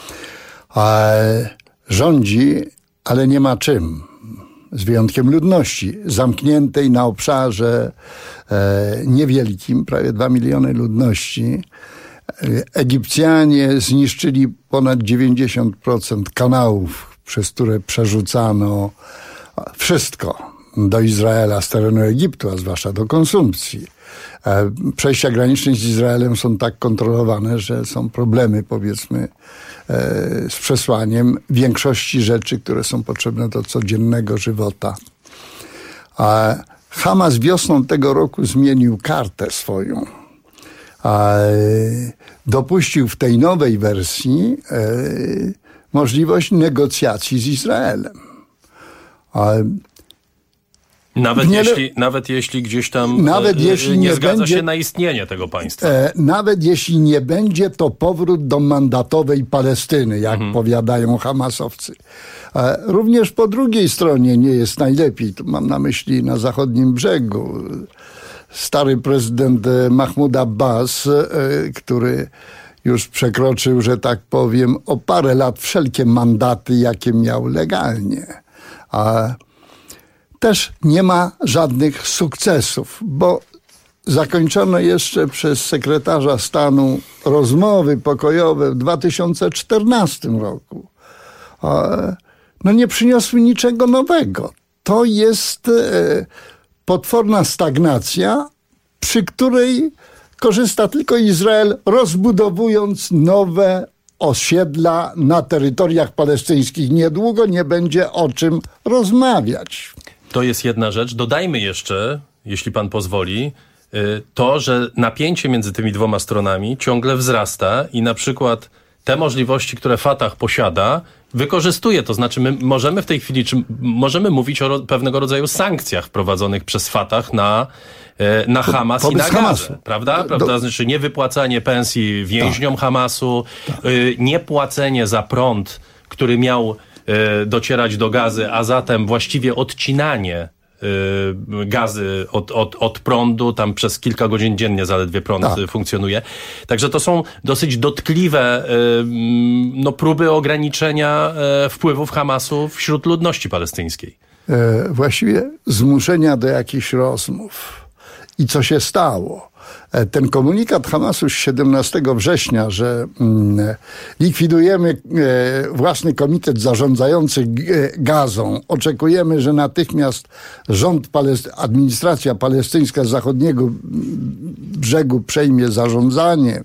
Rządzi, ale nie ma czym. Z wyjątkiem ludności zamkniętej na obszarze niewielkim, prawie 2 miliony ludności. Egipcjanie zniszczyli ponad 90% kanałów, przez które przerzucano wszystko do Izraela z terenu Egiptu, a zwłaszcza do konsumpcji. Przejścia graniczne z Izraelem są tak kontrolowane, że są problemy, powiedzmy, z przesłaniem większości rzeczy, które są potrzebne do codziennego żywota. Hamas wiosną tego roku zmienił kartę swoją. Dopuścił w tej nowej wersji możliwość negocjacji z Izraelem. Nawet jeśli gdzieś tam nie zgadza się na istnienie tego państwa. Nawet jeśli nie będzie to powrót do mandatowej Palestyny, jak powiadają Hamasowcy. Również po drugiej stronie nie jest najlepiej. Tu mam na myśli na zachodnim brzegu. Stary prezydent Mahmoud Abbas, który już przekroczył, że tak powiem, o parę lat wszelkie mandaty, jakie miał legalnie. Też nie ma żadnych sukcesów, bo zakończono jeszcze przez sekretarza stanu rozmowy pokojowe w 2014 roku. No nie przyniosły niczego nowego. To jest potworna stagnacja, przy której korzysta tylko Izrael, rozbudowując nowe osiedla na terytoriach palestyńskich. Niedługo nie będzie o czym rozmawiać. To jest jedna rzecz. Dodajmy jeszcze, jeśli pan pozwoli, to, że napięcie między tymi dwoma stronami ciągle wzrasta i na przykład te możliwości, które Fatah posiada, wykorzystuje. To znaczy my możemy w tej chwili, możemy mówić o pewnego rodzaju sankcjach wprowadzonych przez Fatah na Hamas i na Gazę, prawda? Znaczy niewypłacanie pensji więźniom Hamasu, niepłacenie za prąd, który miał docierać do Gazy, a zatem właściwie odcinanie Gazy od prądu, tam przez kilka godzin dziennie zaledwie prąd funkcjonuje. Także to są dosyć dotkliwe próby ograniczenia wpływów Hamasu wśród ludności palestyńskiej. Właściwie zmuszenia do jakichś rozmów. I co się stało? Ten komunikat Hamasu z 17 września, że likwidujemy własny komitet zarządzający Gazą. Oczekujemy, że natychmiast administracja palestyńska z zachodniego brzegu przejmie zarządzanie.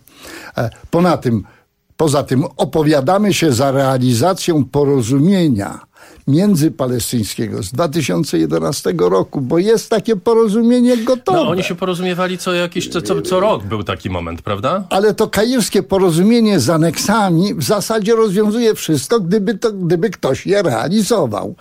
Poza tym opowiadamy się za realizacją porozumienia międzypalestyńskiego z 2011 roku, bo jest takie porozumienie gotowe. No oni się porozumiewali co rok był taki moment, prawda? Ale to kairskie porozumienie z aneksami w zasadzie rozwiązuje wszystko, gdyby ktoś je realizował.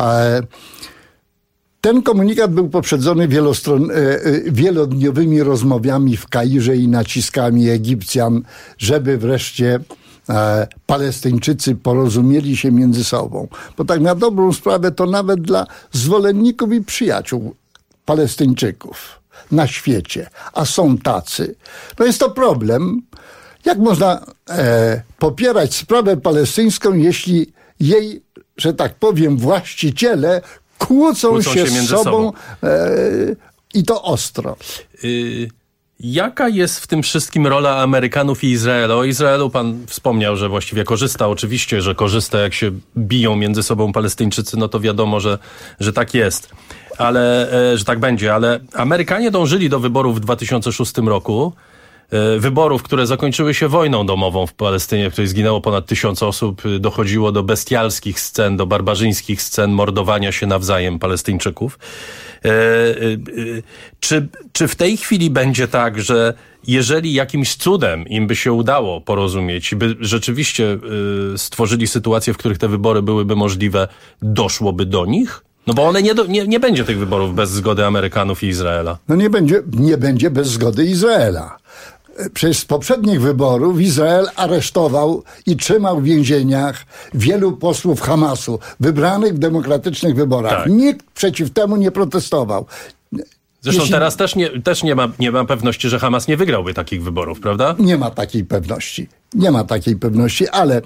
Ten komunikat był poprzedzony wielodniowymi rozmowami w Kairze i naciskami Egipcjan, żeby wreszcie Palestyńczycy porozumieli się między sobą. Bo tak na dobrą sprawę to nawet dla zwolenników i przyjaciół Palestyńczyków na świecie, a są tacy. No jest to problem. Jak można popierać sprawę palestyńską, jeśli jej, że tak powiem, właściciele kłócą się z sobą i to ostro. Jaka jest w tym wszystkim rola Amerykanów i Izraela? O Izraelu pan wspomniał, że właściwie korzysta. Oczywiście, że korzysta, jak się biją między sobą Palestyńczycy, no to wiadomo, że tak jest. Że tak będzie. Ale Amerykanie dążyli do wyborów w 2006 roku. Wyborów, które zakończyły się wojną domową w Palestynie, w której zginęło ponad 1000 osób. Dochodziło do bestialskich scen, do barbarzyńskich scen mordowania się nawzajem Palestyńczyków. Czy w tej chwili będzie tak, że jeżeli jakimś cudem im by się udało porozumieć i by rzeczywiście stworzyli sytuację, w których te wybory byłyby możliwe, doszłoby do nich? No bo nie będzie tych wyborów bez zgody Amerykanów i Izraela. No nie będzie bez zgody Izraela. Przecież z poprzednich wyborów Izrael aresztował i trzymał w więzieniach wielu posłów Hamasu, wybranych w demokratycznych wyborach. Tak. Nikt przeciw temu nie protestował. Zresztą teraz też nie ma pewności, że Hamas nie wygrałby takich wyborów, prawda? Nie ma takiej pewności, ale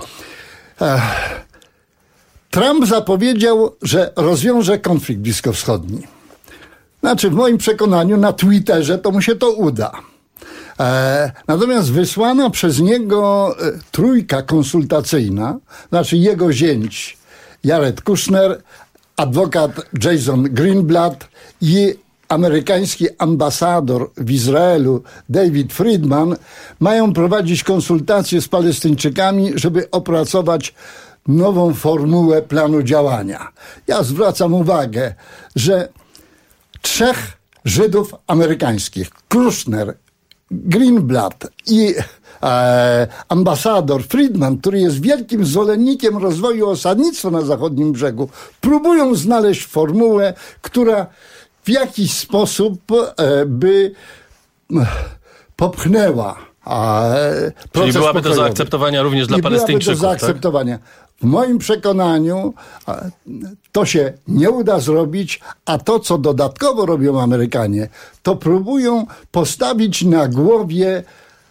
Trump zapowiedział, że rozwiąże konflikt bliskowschodni. Znaczy, w moim przekonaniu na Twitterze to mu się to uda. Natomiast wysłana przez niego trójka konsultacyjna, znaczy jego zięć Jared Kushner, adwokat Jason Greenblatt i amerykański ambasador w Izraelu David Friedman, mają prowadzić konsultacje z Palestyńczykami, żeby opracować nową formułę planu działania. Ja zwracam uwagę, że 3 Żydów amerykańskich, Kushner, Greenblatt i ambasador Friedman, który jest wielkim zwolennikiem rozwoju osadnictwa na zachodnim brzegu, próbują znaleźć formułę, która w jakiś sposób by popchnęła proces Czyli byłaby pokojowy. do zaakceptowania również dla Palestyńczyków, byłaby do zaakceptowania. Tak? W moim przekonaniu to się nie uda zrobić, a to, co dodatkowo robią Amerykanie, to próbują postawić na głowie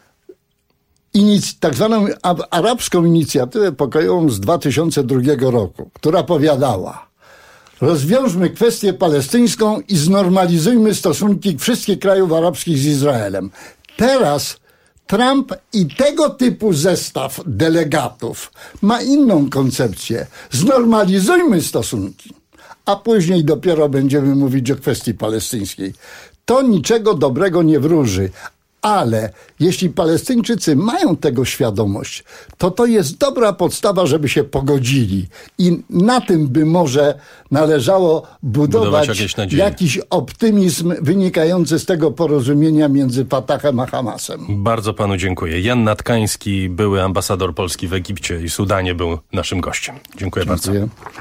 tak zwaną arabską inicjatywę pokojową z 2002 roku, która powiadała: rozwiążmy kwestię palestyńską i znormalizujmy stosunki wszystkich krajów arabskich z Izraelem. Teraz Trump i tego typu zestaw delegatów ma inną koncepcję. Znormalizujmy stosunki, a później dopiero będziemy mówić o kwestii palestyńskiej. To niczego dobrego nie wróży. Ale jeśli Palestyńczycy mają tego świadomość, to jest dobra podstawa, żeby się pogodzili. I na tym by może należało budować jakiś optymizm wynikający z tego porozumienia między Fatahem a Hamasem. Bardzo panu dziękuję. Jan Natkański, były ambasador Polski w Egipcie i Sudanie, był naszym gościem. Dziękuję bardzo.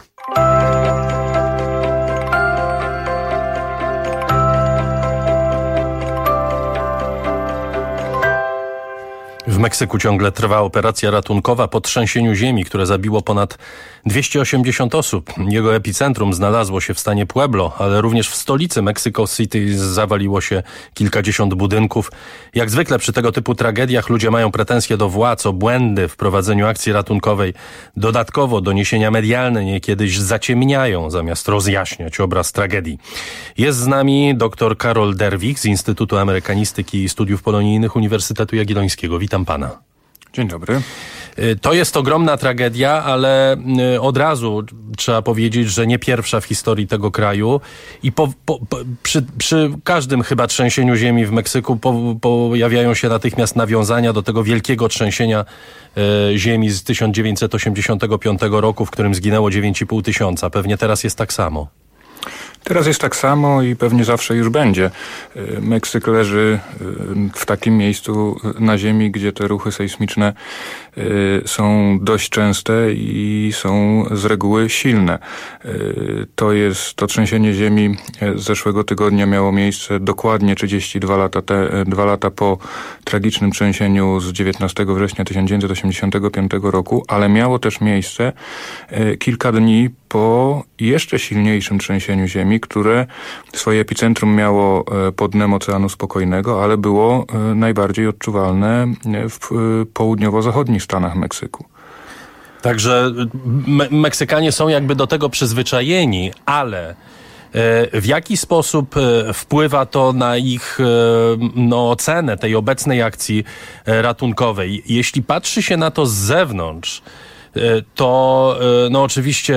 W Meksyku ciągle trwa operacja ratunkowa po trzęsieniu ziemi, które zabiło ponad 280 osób. Jego epicentrum znalazło się w stanie Pueblo, ale również w stolicy Mexico City zawaliło się kilkadziesiąt budynków. Jak zwykle przy tego typu tragediach ludzie mają pretensje do władz o błędy w prowadzeniu akcji ratunkowej. Dodatkowo doniesienia medialne niekiedyś zaciemniają, zamiast rozjaśniać obraz tragedii. Jest z nami dr Karol Derwig z Instytutu Amerykanistyki i Studiów Polonijnych Uniwersytetu Jagiellońskiego. Witam pana. Dzień dobry. To jest ogromna tragedia, ale od razu trzeba powiedzieć, że nie pierwsza w historii tego kraju i przy każdym chyba trzęsieniu ziemi w Meksyku pojawiają się natychmiast nawiązania do tego wielkiego trzęsienia ziemi z 1985 roku, w którym zginęło 9,5 tysiąca. Pewnie teraz jest tak samo. Teraz jest tak samo i pewnie zawsze już będzie. Meksyk leży w takim miejscu na ziemi, gdzie te ruchy sejsmiczne są dość częste i są z reguły silne. To trzęsienie ziemi z zeszłego tygodnia miało miejsce dokładnie 32 lata po tragicznym trzęsieniu z 19 września 1985 roku, ale miało też miejsce kilka dni po jeszcze silniejszym trzęsieniu ziemi, które swoje epicentrum miało pod dnem Oceanu Spokojnego, ale było najbardziej odczuwalne w południowo-zachodnich stanach Meksyku. Także Meksykanie są jakby do tego przyzwyczajeni, ale w jaki sposób wpływa to na ich ocenę tej obecnej akcji ratunkowej? Jeśli patrzy się na to z zewnątrz, to oczywiście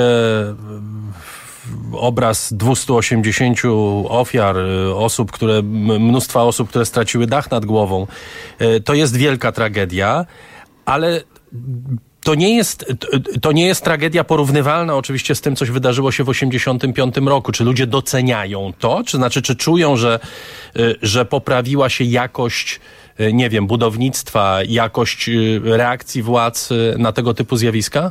obraz 280 ofiar, mnóstwa osób, które straciły dach nad głową, to jest wielka tragedia, ale to nie jest tragedia porównywalna oczywiście z tym, co się wydarzyło się w 1985 roku. Czy ludzie doceniają to? Czy czują, że poprawiła się jakość, nie wiem, budownictwa, jakość reakcji władz na tego typu zjawiska?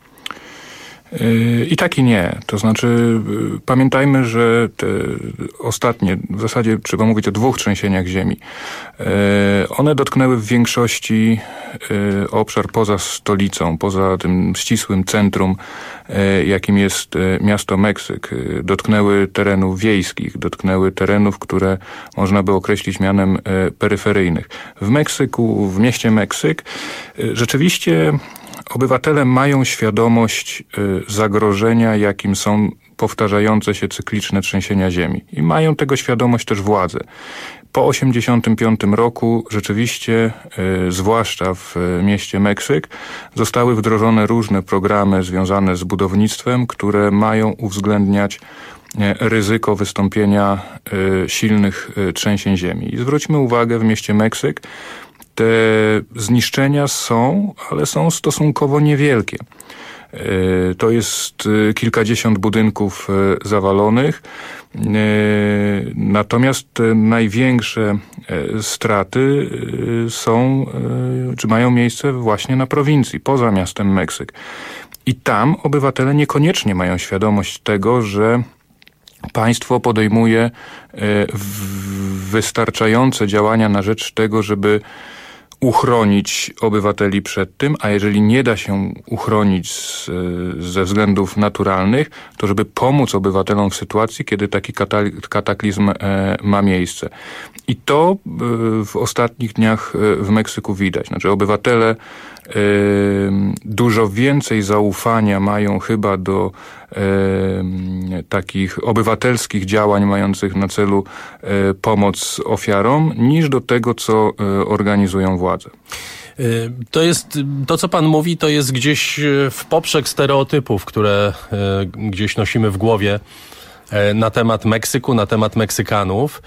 I tak i nie. To znaczy pamiętajmy, że te ostatnie, w zasadzie trzeba mówić o 2 trzęsieniach ziemi. One dotknęły w większości obszar poza stolicą, poza tym ścisłym centrum, jakim jest miasto Meksyk. Dotknęły terenów wiejskich, dotknęły terenów, które można by określić mianem peryferyjnych. W Meksyku, w mieście Meksyk rzeczywiście obywatele mają świadomość zagrożenia, jakim są powtarzające się cykliczne trzęsienia ziemi. I mają tego świadomość też władze. Po 1985 roku rzeczywiście, zwłaszcza w mieście Meksyk, zostały wdrożone różne programy związane z budownictwem, które mają uwzględniać ryzyko wystąpienia silnych trzęsień ziemi. I zwróćmy uwagę, w mieście Meksyk te zniszczenia są, ale są stosunkowo niewielkie. To jest kilkadziesiąt budynków zawalonych, natomiast największe straty mają miejsce właśnie na prowincji, poza miastem Meksyk. I tam obywatele niekoniecznie mają świadomość tego, że państwo podejmuje wystarczające działania na rzecz tego, żeby uchronić obywateli przed tym, a jeżeli nie da się uchronić ze względów naturalnych, to żeby pomóc obywatelom w sytuacji, kiedy taki kataklizm ma miejsce. I to w ostatnich dniach w Meksyku widać. Znaczy obywatele dużo więcej zaufania mają chyba do takich obywatelskich działań mających na celu pomoc ofiarom, niż do tego, co organizują władze. To, co pan mówi, to jest gdzieś w poprzek stereotypów, które gdzieś nosimy w głowie na temat Meksyku, na temat Meksykanów,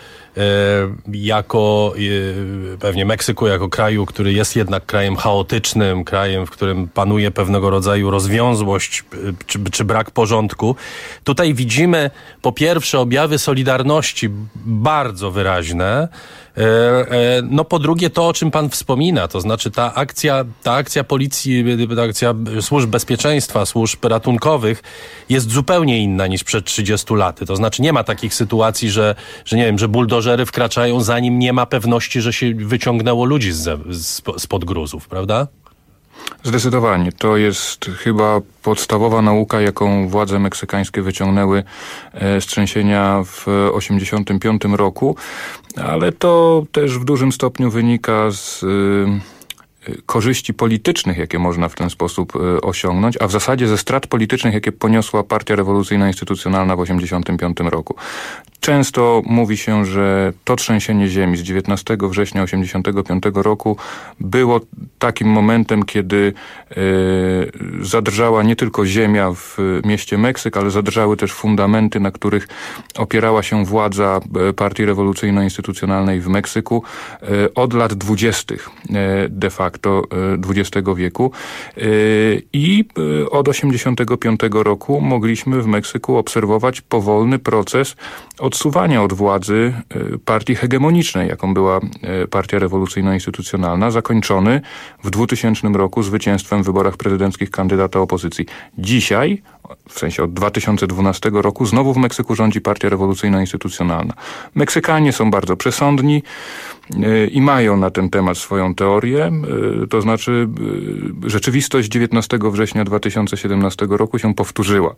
pewnie Meksyku jako kraju, który jest jednak krajem chaotycznym, krajem, w którym panuje pewnego rodzaju rozwiązłość czy brak porządku. Tutaj widzimy po pierwsze objawy solidarności bardzo wyraźne, no po drugie to, o czym pan wspomina, to znaczy ta akcja policji, ta akcja służb bezpieczeństwa, służb ratunkowych jest zupełnie inna niż przed 30 laty. To znaczy nie ma takich sytuacji, że nie wiem, że buldożery wkraczają, zanim nie ma pewności, że się wyciągnęło ludzi spod gruzów, prawda? Zdecydowanie. To jest chyba podstawowa nauka, jaką władze meksykańskie wyciągnęły z trzęsienia w 1985 roku, ale to też w dużym stopniu wynika z korzyści politycznych, jakie można w ten sposób osiągnąć, a w zasadzie ze strat politycznych, jakie poniosła Partia Rewolucyjna Instytucjonalna w 1985 roku. Często mówi się, że to trzęsienie ziemi z 19 września 1985 roku było takim momentem, kiedy zadrżała nie tylko ziemia w mieście Meksyk, ale zadrżały też fundamenty, na których opierała się władza Partii Rewolucyjno-Instytucjonalnej w Meksyku od lat 20. de facto XX wieku i od 1985 roku mogliśmy w Meksyku obserwować powolny proces odsuwania od władzy partii hegemonicznej, jaką była Partia Rewolucyjno-Instytucjonalna, zakończony w 2000 roku zwycięstwem w wyborach prezydenckich kandydata opozycji. Dzisiaj, w sensie od 2012 roku, znowu w Meksyku rządzi Partia Rewolucyjno-Instytucjonalna. Meksykanie są bardzo przesądni i mają na ten temat swoją teorię. To znaczy rzeczywistość 19 września 2017 roku się powtórzyła.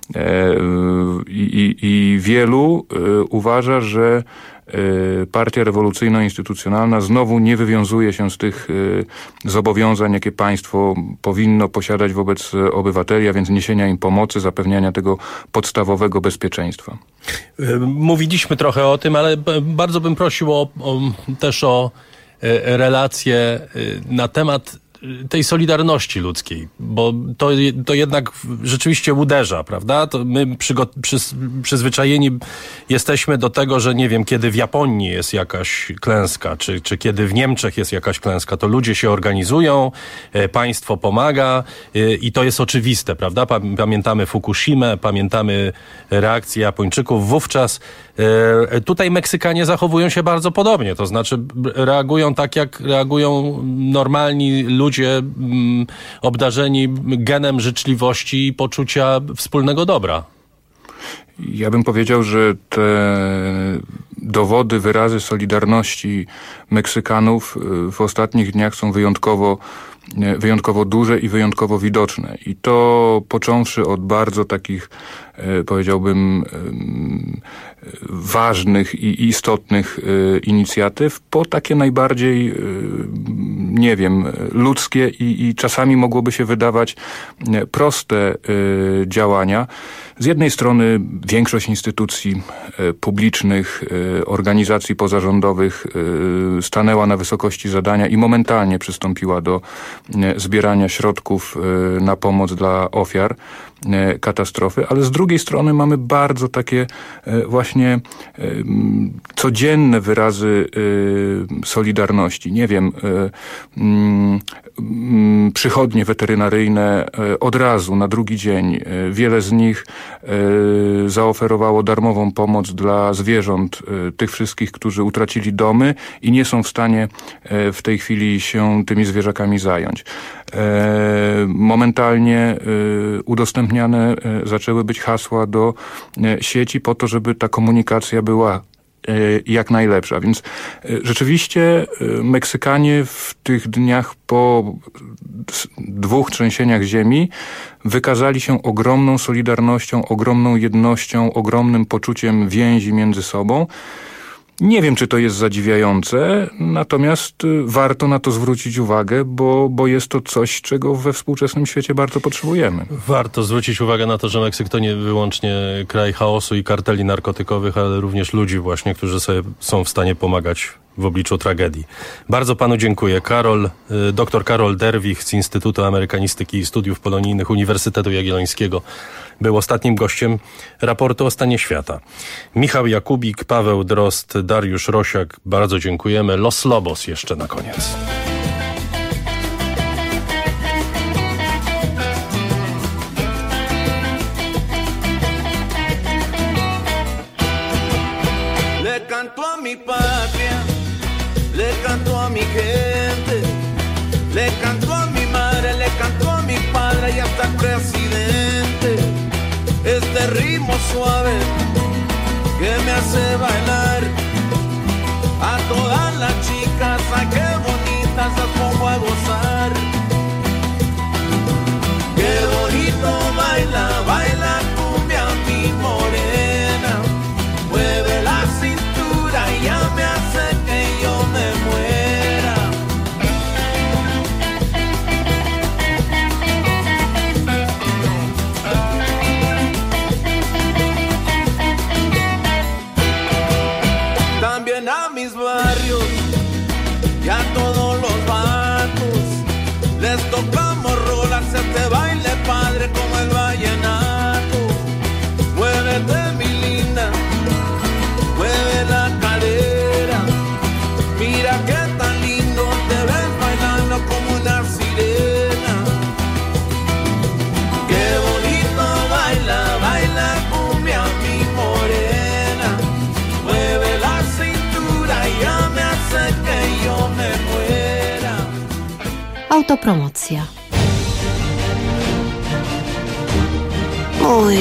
I wielu uważa, że Partia Rewolucyjno-Instytucjonalna znowu nie wywiązuje się z tych zobowiązań, jakie państwo powinno posiadać wobec obywateli, a więc niesienia im pomocy, zapewniania tego podstawowego bezpieczeństwa. Mówiliśmy trochę o tym, ale bardzo bym prosił też o relacje na temat tej solidarności ludzkiej, bo to jednak rzeczywiście uderza, prawda? To my przyzwyczajeni jesteśmy do tego, że nie wiem, kiedy w Japonii jest jakaś klęska, czy kiedy w Niemczech jest jakaś klęska, to ludzie się organizują, państwo pomaga i to jest oczywiste, prawda? Pamiętamy Fukushimę, pamiętamy reakcję Japończyków wówczas. Tutaj Meksykanie zachowują się bardzo podobnie, to znaczy reagują tak, jak reagują normalni ludzie obdarzeni genem życzliwości i poczucia wspólnego dobra. Ja bym powiedział, że te dowody, wyrazy solidarności Meksykanów w ostatnich dniach są wyjątkowo duże i wyjątkowo widoczne. I to począwszy od bardzo takich, powiedziałbym, ważnych i istotnych inicjatyw, po takie najbardziej, nie wiem, ludzkie i czasami mogłoby się wydawać proste działania. Z jednej strony większość instytucji publicznych, organizacji pozarządowych stanęła na wysokości zadania i momentalnie przystąpiła do zbierania środków na pomoc dla ofiar katastrofy, ale z drugiej strony mamy bardzo takie właśnie codzienne wyrazy solidarności. Nie wiem, przychodnie weterynaryjne od razu, na drugi dzień. Wiele z nich zaoferowało darmową pomoc dla zwierząt, tych wszystkich, którzy utracili domy i nie są w stanie w tej chwili się tymi zwierzakami zająć. Momentalnie udostępniane zaczęły być hasła do sieci po to, żeby ta komunikacja była jak najlepsza. Więc rzeczywiście Meksykanie w tych dniach po 2 trzęsieniach ziemi wykazali się ogromną solidarnością, ogromną jednością, ogromnym poczuciem więzi między sobą. Nie wiem, czy to jest zadziwiające, natomiast warto na to zwrócić uwagę, bo jest to coś, czego we współczesnym świecie bardzo potrzebujemy. Warto zwrócić uwagę na to, że Meksyk to nie wyłącznie kraj chaosu i karteli narkotykowych, ale również ludzi właśnie, którzy sobie są w stanie pomagać w obliczu tragedii. Bardzo panu dziękuję. Dr Karol Derwich z Instytutu Amerykanistyki i Studiów Polonijnych Uniwersytetu Jagiellońskiego był ostatnim gościem raportu o stanie świata. Michał Jakubik, Paweł Drozd, Dariusz Rosiak, bardzo dziękujemy. Los Lobos jeszcze na koniec. Le canto a mi patria, le canto a mi gente, le canto a mi madre, le canto a mi padre y hasta el presidente. Este ritmo suave que me hace bailar a todas las chicas, ay qué bonitas las pongo a gozar. Qué bonito baila, baila cumbia mi morena, mueve la cintura y ya me hace que yo me muera. También a mis barrios y a todos los vatos les tocamos rolas, este baile padre como el vallenato. Muévete mi linda, mueve la cadera, mira qué tan lindo te ves bailando como una sirena. Qué bonito baila, baila cumbia mi morena, mueve la cintura y ya me hace que yo me muera. Autopromocja. Mój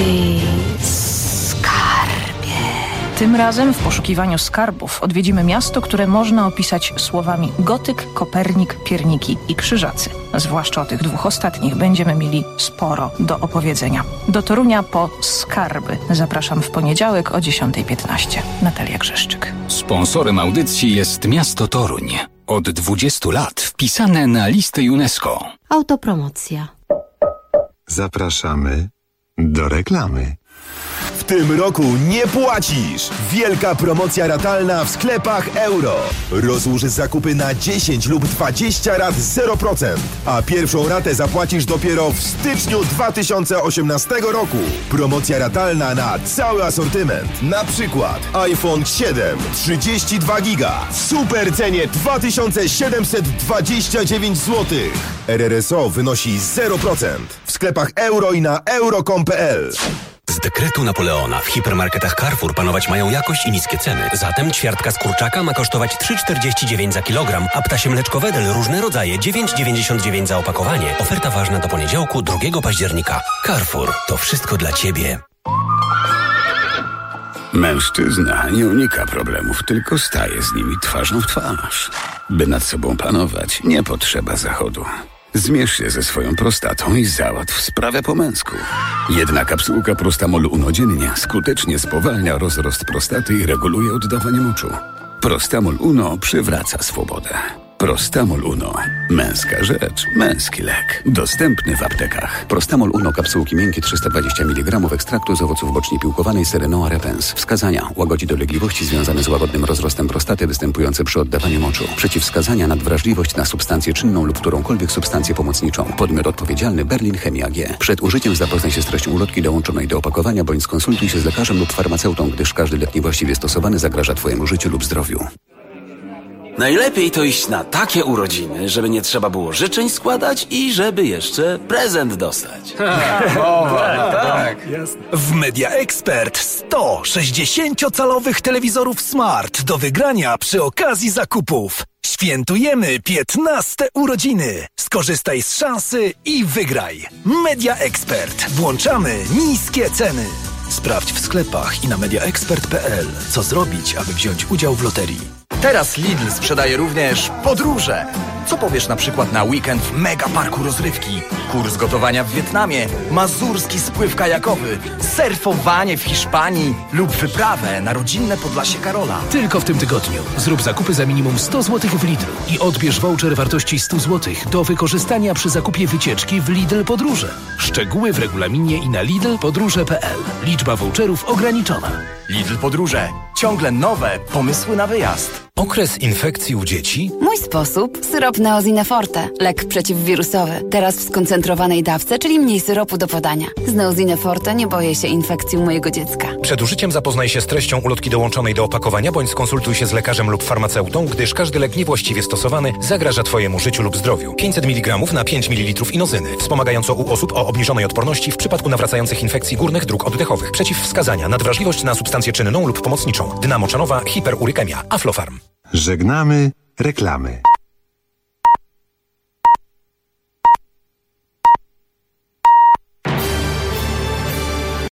skarbie. Tym razem w poszukiwaniu skarbów odwiedzimy miasto, które można opisać słowami gotyk, Kopernik, pierniki i krzyżacy. Zwłaszcza o tych 2 ostatnich będziemy mieli sporo do opowiedzenia. Do Torunia po skarby. Zapraszam w poniedziałek o 10:15. Natalia Grzeszczyk. Sponsorem audycji jest miasto Toruń. Od 20 lat wpisane na listę UNESCO. Autopromocja. Zapraszamy do reklamy. W tym roku nie płacisz! Wielka promocja ratalna w sklepach Euro. Rozłóż zakupy na 10 lub 20 rat 0%, a pierwszą ratę zapłacisz dopiero w styczniu 2018 roku. Promocja ratalna na cały asortyment. Na przykład iPhone 7 32 giga w super cenie 2729 zł. RRSO wynosi 0%. W sklepach Euro i na euro.com.pl. Z dekretu Napoleona w hipermarketach Carrefour panować mają jakość i niskie ceny. Zatem ćwiartka z kurczaka ma kosztować 3,49 za kilogram, a ptasie mleczko Wedel różne rodzaje 9,99 za opakowanie. Oferta ważna do poniedziałku 2 października. Carrefour. To wszystko dla Ciebie. Mężczyzna nie unika problemów, tylko staje z nimi twarzą w twarz. By nad sobą panować, nie potrzeba zachodu. Zmierz się ze swoją prostatą i załatw sprawę po męsku. Jedna kapsułka Prostamol Uno dziennie skutecznie spowalnia rozrost prostaty i reguluje oddawanie moczu. Prostamol Uno przywraca swobodę. Prostamol Uno. Męska rzecz, męski lek. Dostępny w aptekach. Prostamol Uno kapsułki miękkie 320 mg ekstraktu z owoców boczni piłkowanej Serenoa repens. Wskazania: łagodzi dolegliwości związane z łagodnym rozrostem prostaty występujące przy oddawaniu moczu. Przeciwwskazania: nadwrażliwość na substancję czynną lub którąkolwiek substancję pomocniczą. Podmiot odpowiedzialny: Berlin Chemia G. Przed użyciem zapoznaj się z treścią ulotki dołączonej do opakowania bądź skonsultuj się z lekarzem lub farmaceutą, gdyż każdy lek niewłaściwie stosowany zagraża Twojemu życiu lub zdrowiu. Najlepiej to iść na takie urodziny, żeby nie trzeba było życzeń składać i żeby jeszcze prezent dostać. Tak. W Media Expert 100 60-calowych telewizorów Smart do wygrania przy okazji zakupów. Świętujemy 15 urodziny. Skorzystaj z szansy i wygraj. Media Expert. Włączamy niskie ceny. Sprawdź w sklepach i na mediaexpert.pl, co zrobić, aby wziąć udział w loterii. Teraz Lidl sprzedaje również podróże. Co powiesz na przykład na weekend w mega parku rozrywki, kurs gotowania w Wietnamie, mazurski spływ kajakowy, surfowanie w Hiszpanii lub wyprawę na rodzinne Podlasie Karola? Tylko w tym tygodniu zrób zakupy za minimum 100 zł w Lidlu i odbierz voucher wartości 100 zł do wykorzystania przy zakupie wycieczki w Lidl Podróże. Szczegóły w regulaminie i na lidlpodróże.pl. Liczba voucherów ograniczona. Lidl Podróże. Ciągle nowe pomysły na wyjazd. Okres infekcji u dzieci? Mój sposób? Syrop Neosine Forte. Lek przeciwwirusowy. Teraz w skoncentrowanej dawce, czyli mniej syropu do podania. Z Neosine Forte nie boję się infekcji u mojego dziecka. Przed użyciem zapoznaj się z treścią ulotki dołączonej do opakowania, bądź skonsultuj się z lekarzem lub farmaceutą, gdyż każdy lek niewłaściwie stosowany zagraża Twojemu życiu lub zdrowiu. 500 mg na 5 ml inozyny. Wspomagająco u osób o obniżonej odporności w przypadku nawracających infekcji górnych dróg oddechowych. Przeciwwskazania: nadwrażliwość na substancję czynną lub pomocniczą. Dynamoczanowa hiperurykemia. Aflofarm. Żegnamy reklamy.